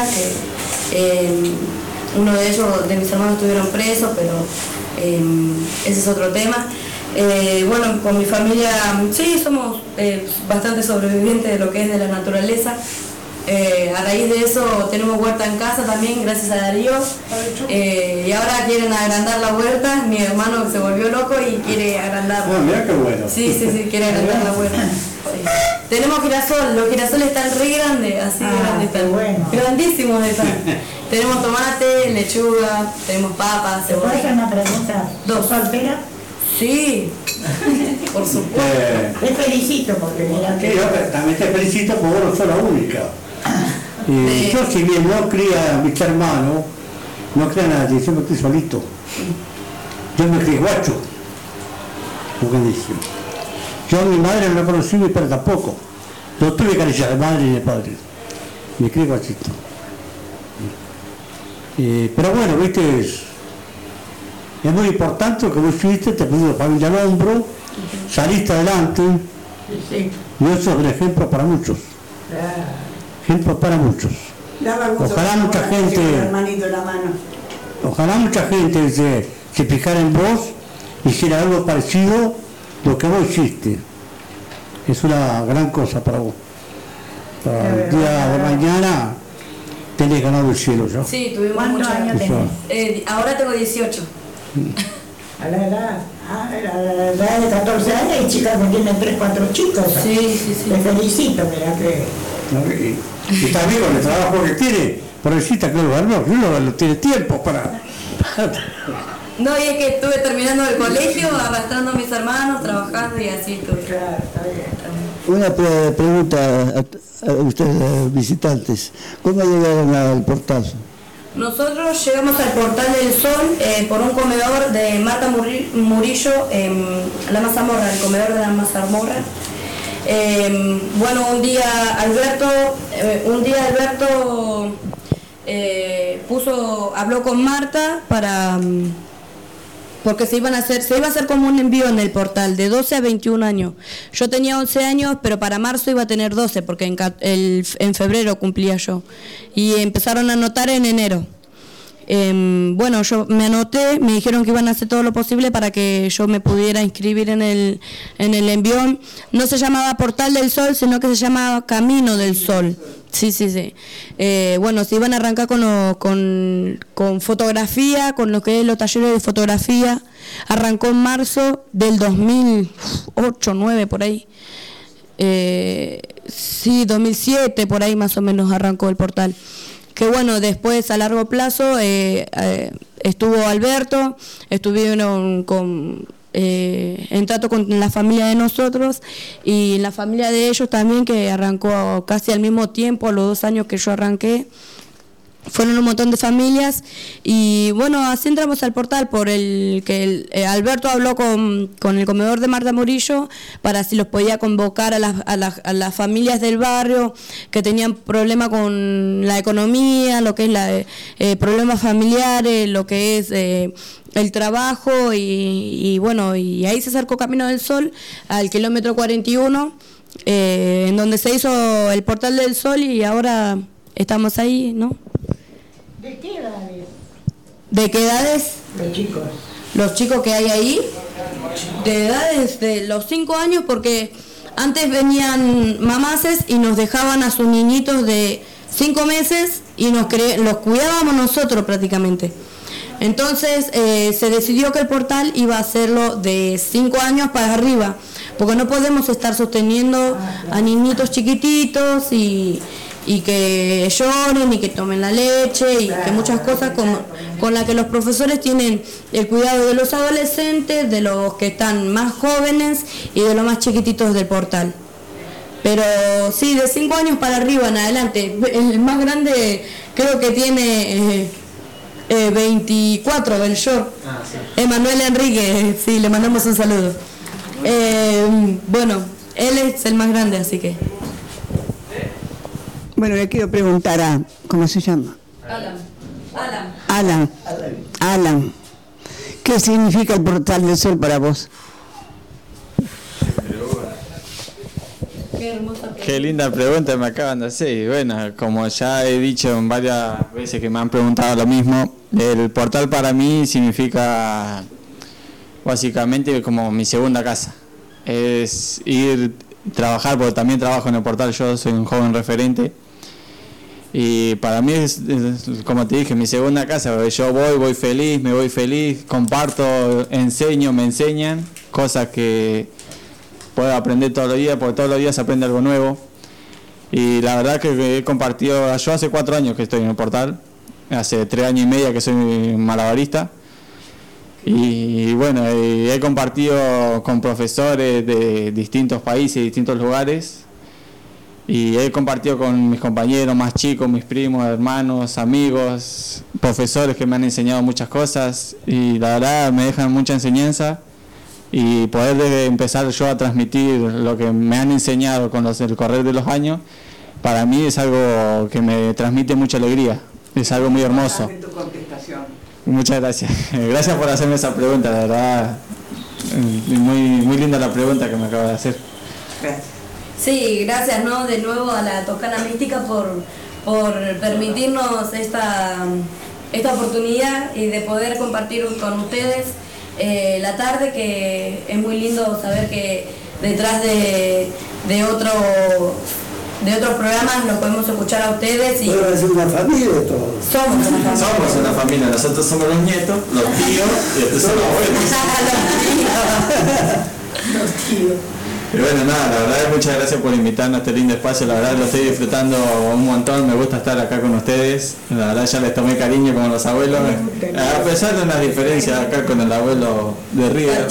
Uno de ellos, de mis hermanos, estuvieron presos, pero ese es otro tema. Con mi familia sí somos bastante sobrevivientes de lo que es de la naturaleza. A raíz de eso tenemos huerta en casa también, gracias a Darío, y ahora quieren agrandar la huerta. Mi hermano se volvió loco y quiere agrandarla. Mira qué bueno. Sí, quiere agrandar la huerta. Tenemos girasol, los girasoles están re grandes, así grandes están, grandísimos están. Tenemos tomate, lechuga, tenemos papas, ¿Te puedo hacer una pregunta? ¿Dos solteras? Sí, por supuesto. Te felicito porque mira que... Yo también te felicito porque vos no sos la única. Yo si bien no cría a mis hermanos, no cría a nadie, yo me crié solito. Yo me crié guacho. Yo a mi madre no la conocí, mi padre tampoco. No tuve caricia de madre y de padre. Me crié guachito. Pero bueno, viste, es muy importante lo que vos hiciste, te pusiste familia al hombro, saliste adelante. Sí. Y eso es un ejemplo para muchos. Ejemplo para muchos. Ojalá mucha gente, se fijara en vos, hiciera algo parecido lo que vos hiciste. Es una gran cosa para vos. Para el día de mañana tenés ganado el cielo ya. Sí, tuvimos muchos años tenés. Ahora tengo 18. A la edad de 14 años hay chicas que tienen 3, 4 chicos. Sí. Te felicito, mira que... Y también con el trabajo que tiene, pobrecita que no tiene tiempo para... No, y es que estuve terminando el colegio, arrastrando a mis hermanos, trabajando y así estuve. Claro, está bien. Una pregunta a ustedes, visitantes. ¿Cómo llegaron al portal? Nosotros llegamos al Portal del Sol por un comedor de Marta Murillo en La Mazamorra, el comedor de La Mazamorra. Un día Alberto habló con Marta porque se iba a hacer como un envío en el portal de 12 a 21 años. Yo tenía 11 años, pero para marzo iba a tener 12 porque en febrero cumplía yo, y empezaron a anotar en enero. Bueno, yo me anoté, me dijeron que iban a hacer todo lo posible para que yo me pudiera inscribir en el envión. No se llamaba Portal del Sol, sino que se llamaba Camino del Sol. Sí. Bueno, se iban a arrancar con fotografía, con lo que es los talleres de fotografía. Arrancó en marzo del 2008, 9 por ahí. Sí, 2007 por ahí más o menos arrancó el portal. Que bueno, después a largo plazo estuvo Alberto, estuvieron en trato con la familia de nosotros y la familia de ellos también, que arrancó casi al mismo tiempo, a los 2 años que yo arranqué. Fueron un montón de familias y bueno, así entramos al portal por el que Alberto habló con el comedor de Marta Murillo para si los podía convocar a las familias del barrio que tenían problemas con la economía, lo que es problemas familiares, lo que es el trabajo y bueno, y ahí se acercó Camino del Sol al kilómetro 41, en donde se hizo el Portal del Sol y ahora estamos ahí, ¿no? ¿De qué edades? ¿De qué edades? Los chicos. Los chicos que hay ahí, de edades de los 5 años, porque antes venían mamaces y nos dejaban a sus niñitos de 5 meses y los cuidábamos nosotros prácticamente. Entonces se decidió que el portal iba a hacerlo de 5 años para arriba, porque no podemos estar sosteniendo a niñitos chiquititos y que lloren y que tomen la leche y que muchas cosas con las que los profesores tienen el cuidado de los adolescentes, de los que están más jóvenes y de los más chiquititos del portal. Pero sí, de 5 años para arriba en adelante. El más grande creo que tiene 24 del short. Emanuel Enrique, sí, le mandamos un saludo. Bueno, él es el más grande, así que... Bueno, le quiero preguntar a... ¿Cómo se llama? Alan. ¿Qué significa el Portal del Sol para vos? Qué linda pregunta me acaban de hacer. Bueno, como ya he dicho en varias veces que me han preguntado lo mismo, el portal para mí significa básicamente como mi segunda casa. Es ir trabajar, porque también trabajo en el portal, yo soy un joven referente. Y para mí es, como te dije, mi segunda casa, porque yo voy feliz, me voy feliz, comparto, enseño, me enseñan cosas que puedo aprender todos los días, porque todos los días se aprende algo nuevo. Y la verdad que he compartido, yo hace 4 años que estoy en el portal, hace 3 años y medio que soy malabarista. Y bueno, he compartido con profesores de distintos países, distintos lugares. Y he compartido con mis compañeros más chicos, mis primos, hermanos, amigos, profesores que me han enseñado muchas cosas y la verdad me dejan mucha enseñanza, y poder empezar yo a transmitir lo que me han enseñado con el correr de los años, para mí es algo que me transmite mucha alegría, es algo muy hermoso. Muchas gracias. Gracias por hacerme esa pregunta, la verdad, muy linda la pregunta que me acaba de hacer. Gracias. Sí, gracias, ¿no? De nuevo a la Toscana Mística por permitirnos esta oportunidad y de poder compartir con ustedes la tarde, que es muy lindo saber que detrás de otros programas los podemos escuchar a ustedes. Y es una familia de todos. Somos una familia, nosotros somos los nietos, los tíos y estos son los abuelos. Los tíos. Y bueno, nada, la verdad muchas gracias por invitarnos a este lindo espacio, la verdad lo estoy disfrutando un montón, me gusta estar acá con ustedes, la verdad ya les tomé cariño como los abuelos, a pesar de unas diferencias acá con el abuelo de River.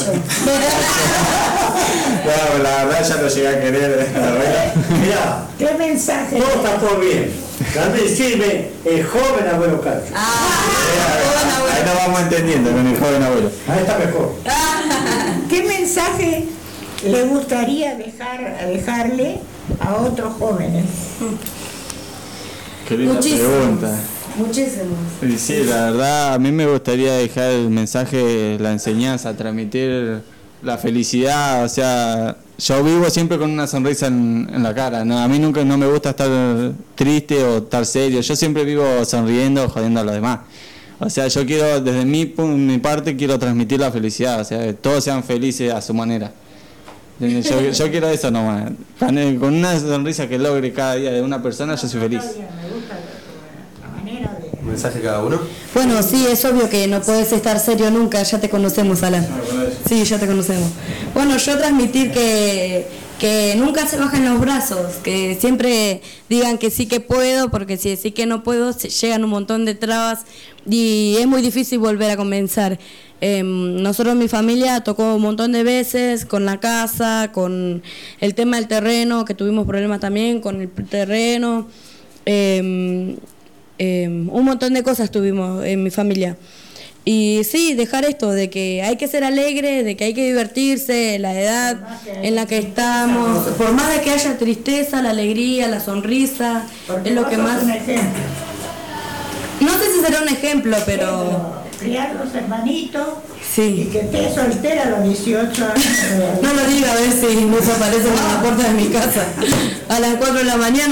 No, la verdad ya lo llegué a querer, Mirá, ¿qué mensaje? todo está por bien. También sirve el joven abuelo Cacho. Ahí nos vamos entendiendo con el joven abuelo. Ahí está mejor. ¿Qué mensaje le gustaría dejarle a otros jóvenes? Qué linda pregunta. Muchísimos. Y sí, la verdad, a mí me gustaría dejar el mensaje, la enseñanza, transmitir la felicidad. O sea, yo vivo siempre con una sonrisa en la cara, ¿no? A mí nunca no me gusta estar triste o estar serio. Yo siempre vivo sonriendo, jodiendo a los demás. O sea, yo quiero, desde mi parte, quiero transmitir la felicidad. O sea, que todos sean felices a su manera. Yo quiero eso nomás. Con una sonrisa que logre cada día de una persona, yo soy feliz. ¿Un mensaje cada uno? Bueno, sí, es obvio que no puedes estar serio nunca, ya te conocemos, Alan. Sí, ya te conocemos. Bueno, yo transmitir que nunca se bajen los brazos, que siempre digan que sí que puedo, porque si decís que no puedo, llegan un montón de trabas y es muy difícil volver a comenzar. Nosotros, mi familia, tocó un montón de veces con la casa, con el tema del terreno, que tuvimos problemas también con el terreno. Un montón de cosas tuvimos en mi familia. Y sí, dejar esto de que hay que ser alegre, de que hay que divertirse, la edad en la que estamos, por más de que haya tristeza, la alegría, la sonrisa, es lo que más... No sé si será un ejemplo, pero... Criar los hermanitos, sí. Y que esté soltera a los 18 años. No lo diga, a ver si no se aparecen en la puerta de mi casa a las 4 de la mañana.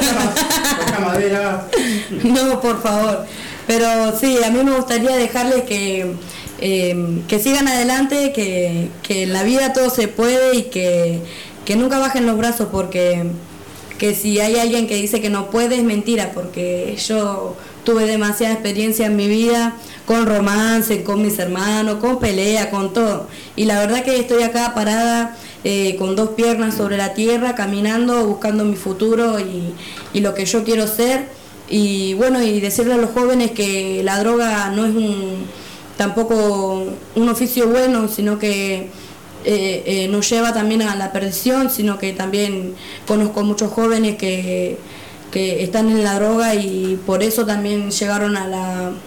No, por favor. Pero sí, a mí me gustaría dejarles que sigan adelante, que en la vida todo se puede y que nunca bajen los brazos, porque que si hay alguien que dice que no puede es mentira, porque yo tuve demasiada experiencia en mi vida con romance, con mis hermanos, con pelea, con todo. Y la verdad que estoy acá parada con 2 piernas sobre la tierra, caminando, buscando mi futuro y lo que yo quiero ser. Y bueno, y decirle a los jóvenes que la droga no es tampoco un oficio bueno, sino que nos lleva también a la perdición, sino que también conozco muchos jóvenes que están en la droga y por eso también llegaron a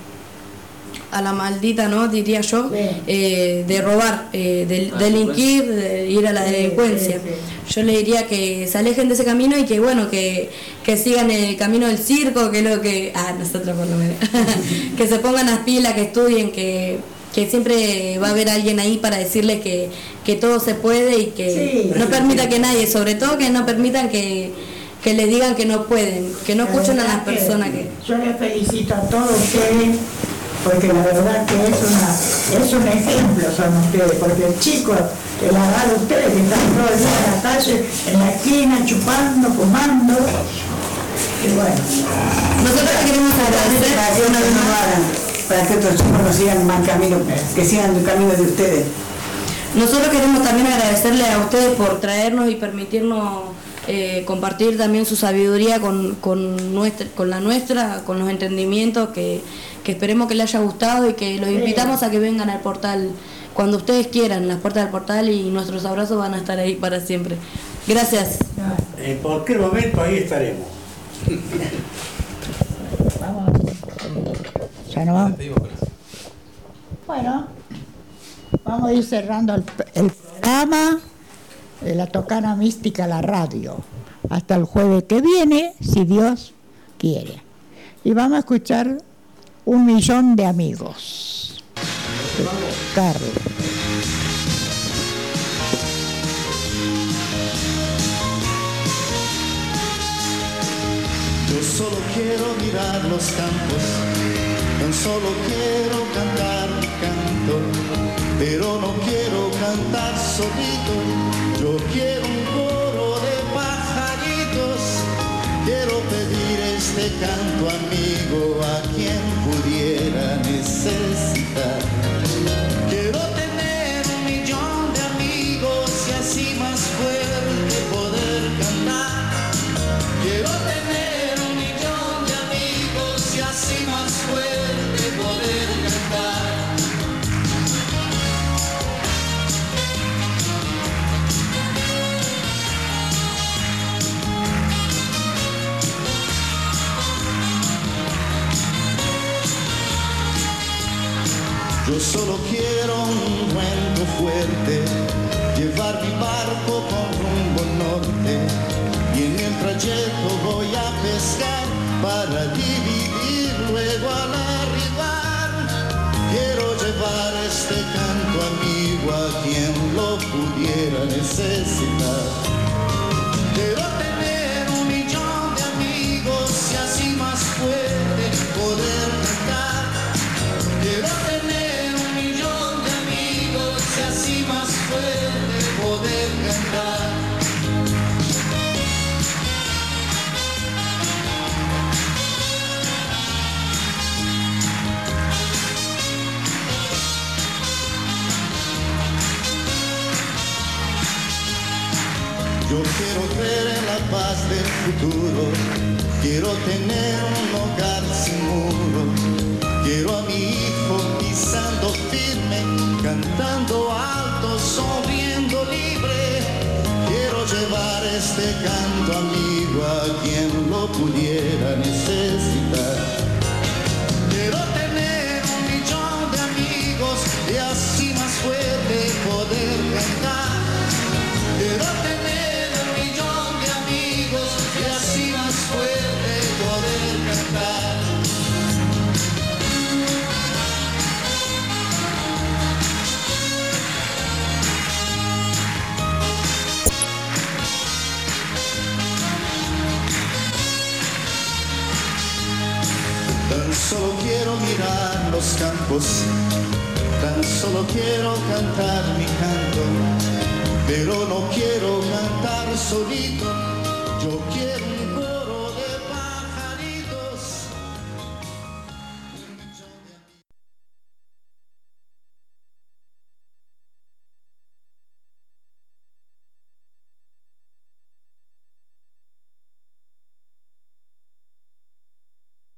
la maldita, ¿no? Diría yo, de robar, de delinquir, de ir a la delincuencia. Yo le diría que se alejen de ese camino y que bueno, que sigan el camino del circo, que es lo que... nosotros por lo menos. Que se pongan las pilas, que estudien, que siempre va a haber alguien ahí para decirles que todo se puede y que no permita que nadie, sobre todo que no permitan que les digan que no pueden, que no escuchen a las personas que... Yo les felicito a todos ustedes, porque la verdad que es un ejemplo son ustedes, porque el chico de la edad de ustedes que están todo el día en la calle, en la esquina, chupando, fumando, y bueno. Nosotros queremos agradecer para que una vez nos hagan, para que otros chicos no sigan mal camino, que sigan el camino de ustedes. Nosotros queremos también agradecerle a ustedes por traernos y permitirnos compartir también su sabiduría con la nuestra, con los entendimientos que esperemos que les haya gustado y que los invitamos a que vengan al portal cuando ustedes quieran, las puertas del portal, y nuestros abrazos van a estar ahí para siempre. Gracias. En cualquier momento ahí estaremos. Vamos. ¿Ya no vamos? Bueno, vamos a ir cerrando el programa de la Toscana Mística, la radio, hasta el jueves que viene, si Dios quiere. Y vamos a escuchar 1.000.000 de amigos. Carlos. Yo solo quiero mirar los campos, tan solo quiero cantar mi canto, pero no quiero cantar solito. Yo quiero un coro de pajaritos, quiero pedir este canto amigo a quien pudiera necesitar. Quiero tener 1.000.000 de amigos y así más fuerte poder cantar. Quiero tener 1.000.000 de amigos y así más fuerte poder cantar. Yo solo quiero un cuento fuerte, llevar mi barco con rumbo norte, y en el trayecto voy a pescar para dividirlo necesitar. Quiero tener 1 millón de amigos y así más fuerte poder cantar. Quiero tener 1 millón de amigos y así más fuerte poder cantar. Yo quiero creer en la paz del futuro, quiero tener un hogar sin muro, quiero a mi hijo pisando firme, cantando alto, sonriendo libre, quiero llevar este canto amigo a quien lo pudiera necesitar. Quiero tener 1 millón de amigos y así más fuerte poder cantar. Quiero tener 1 millón de amigos y así más fuerte poder cantar. Tan solo quiero mirar los campos, tan solo quiero cantar mi canto. Pero no quiero cantar solito, yo quiero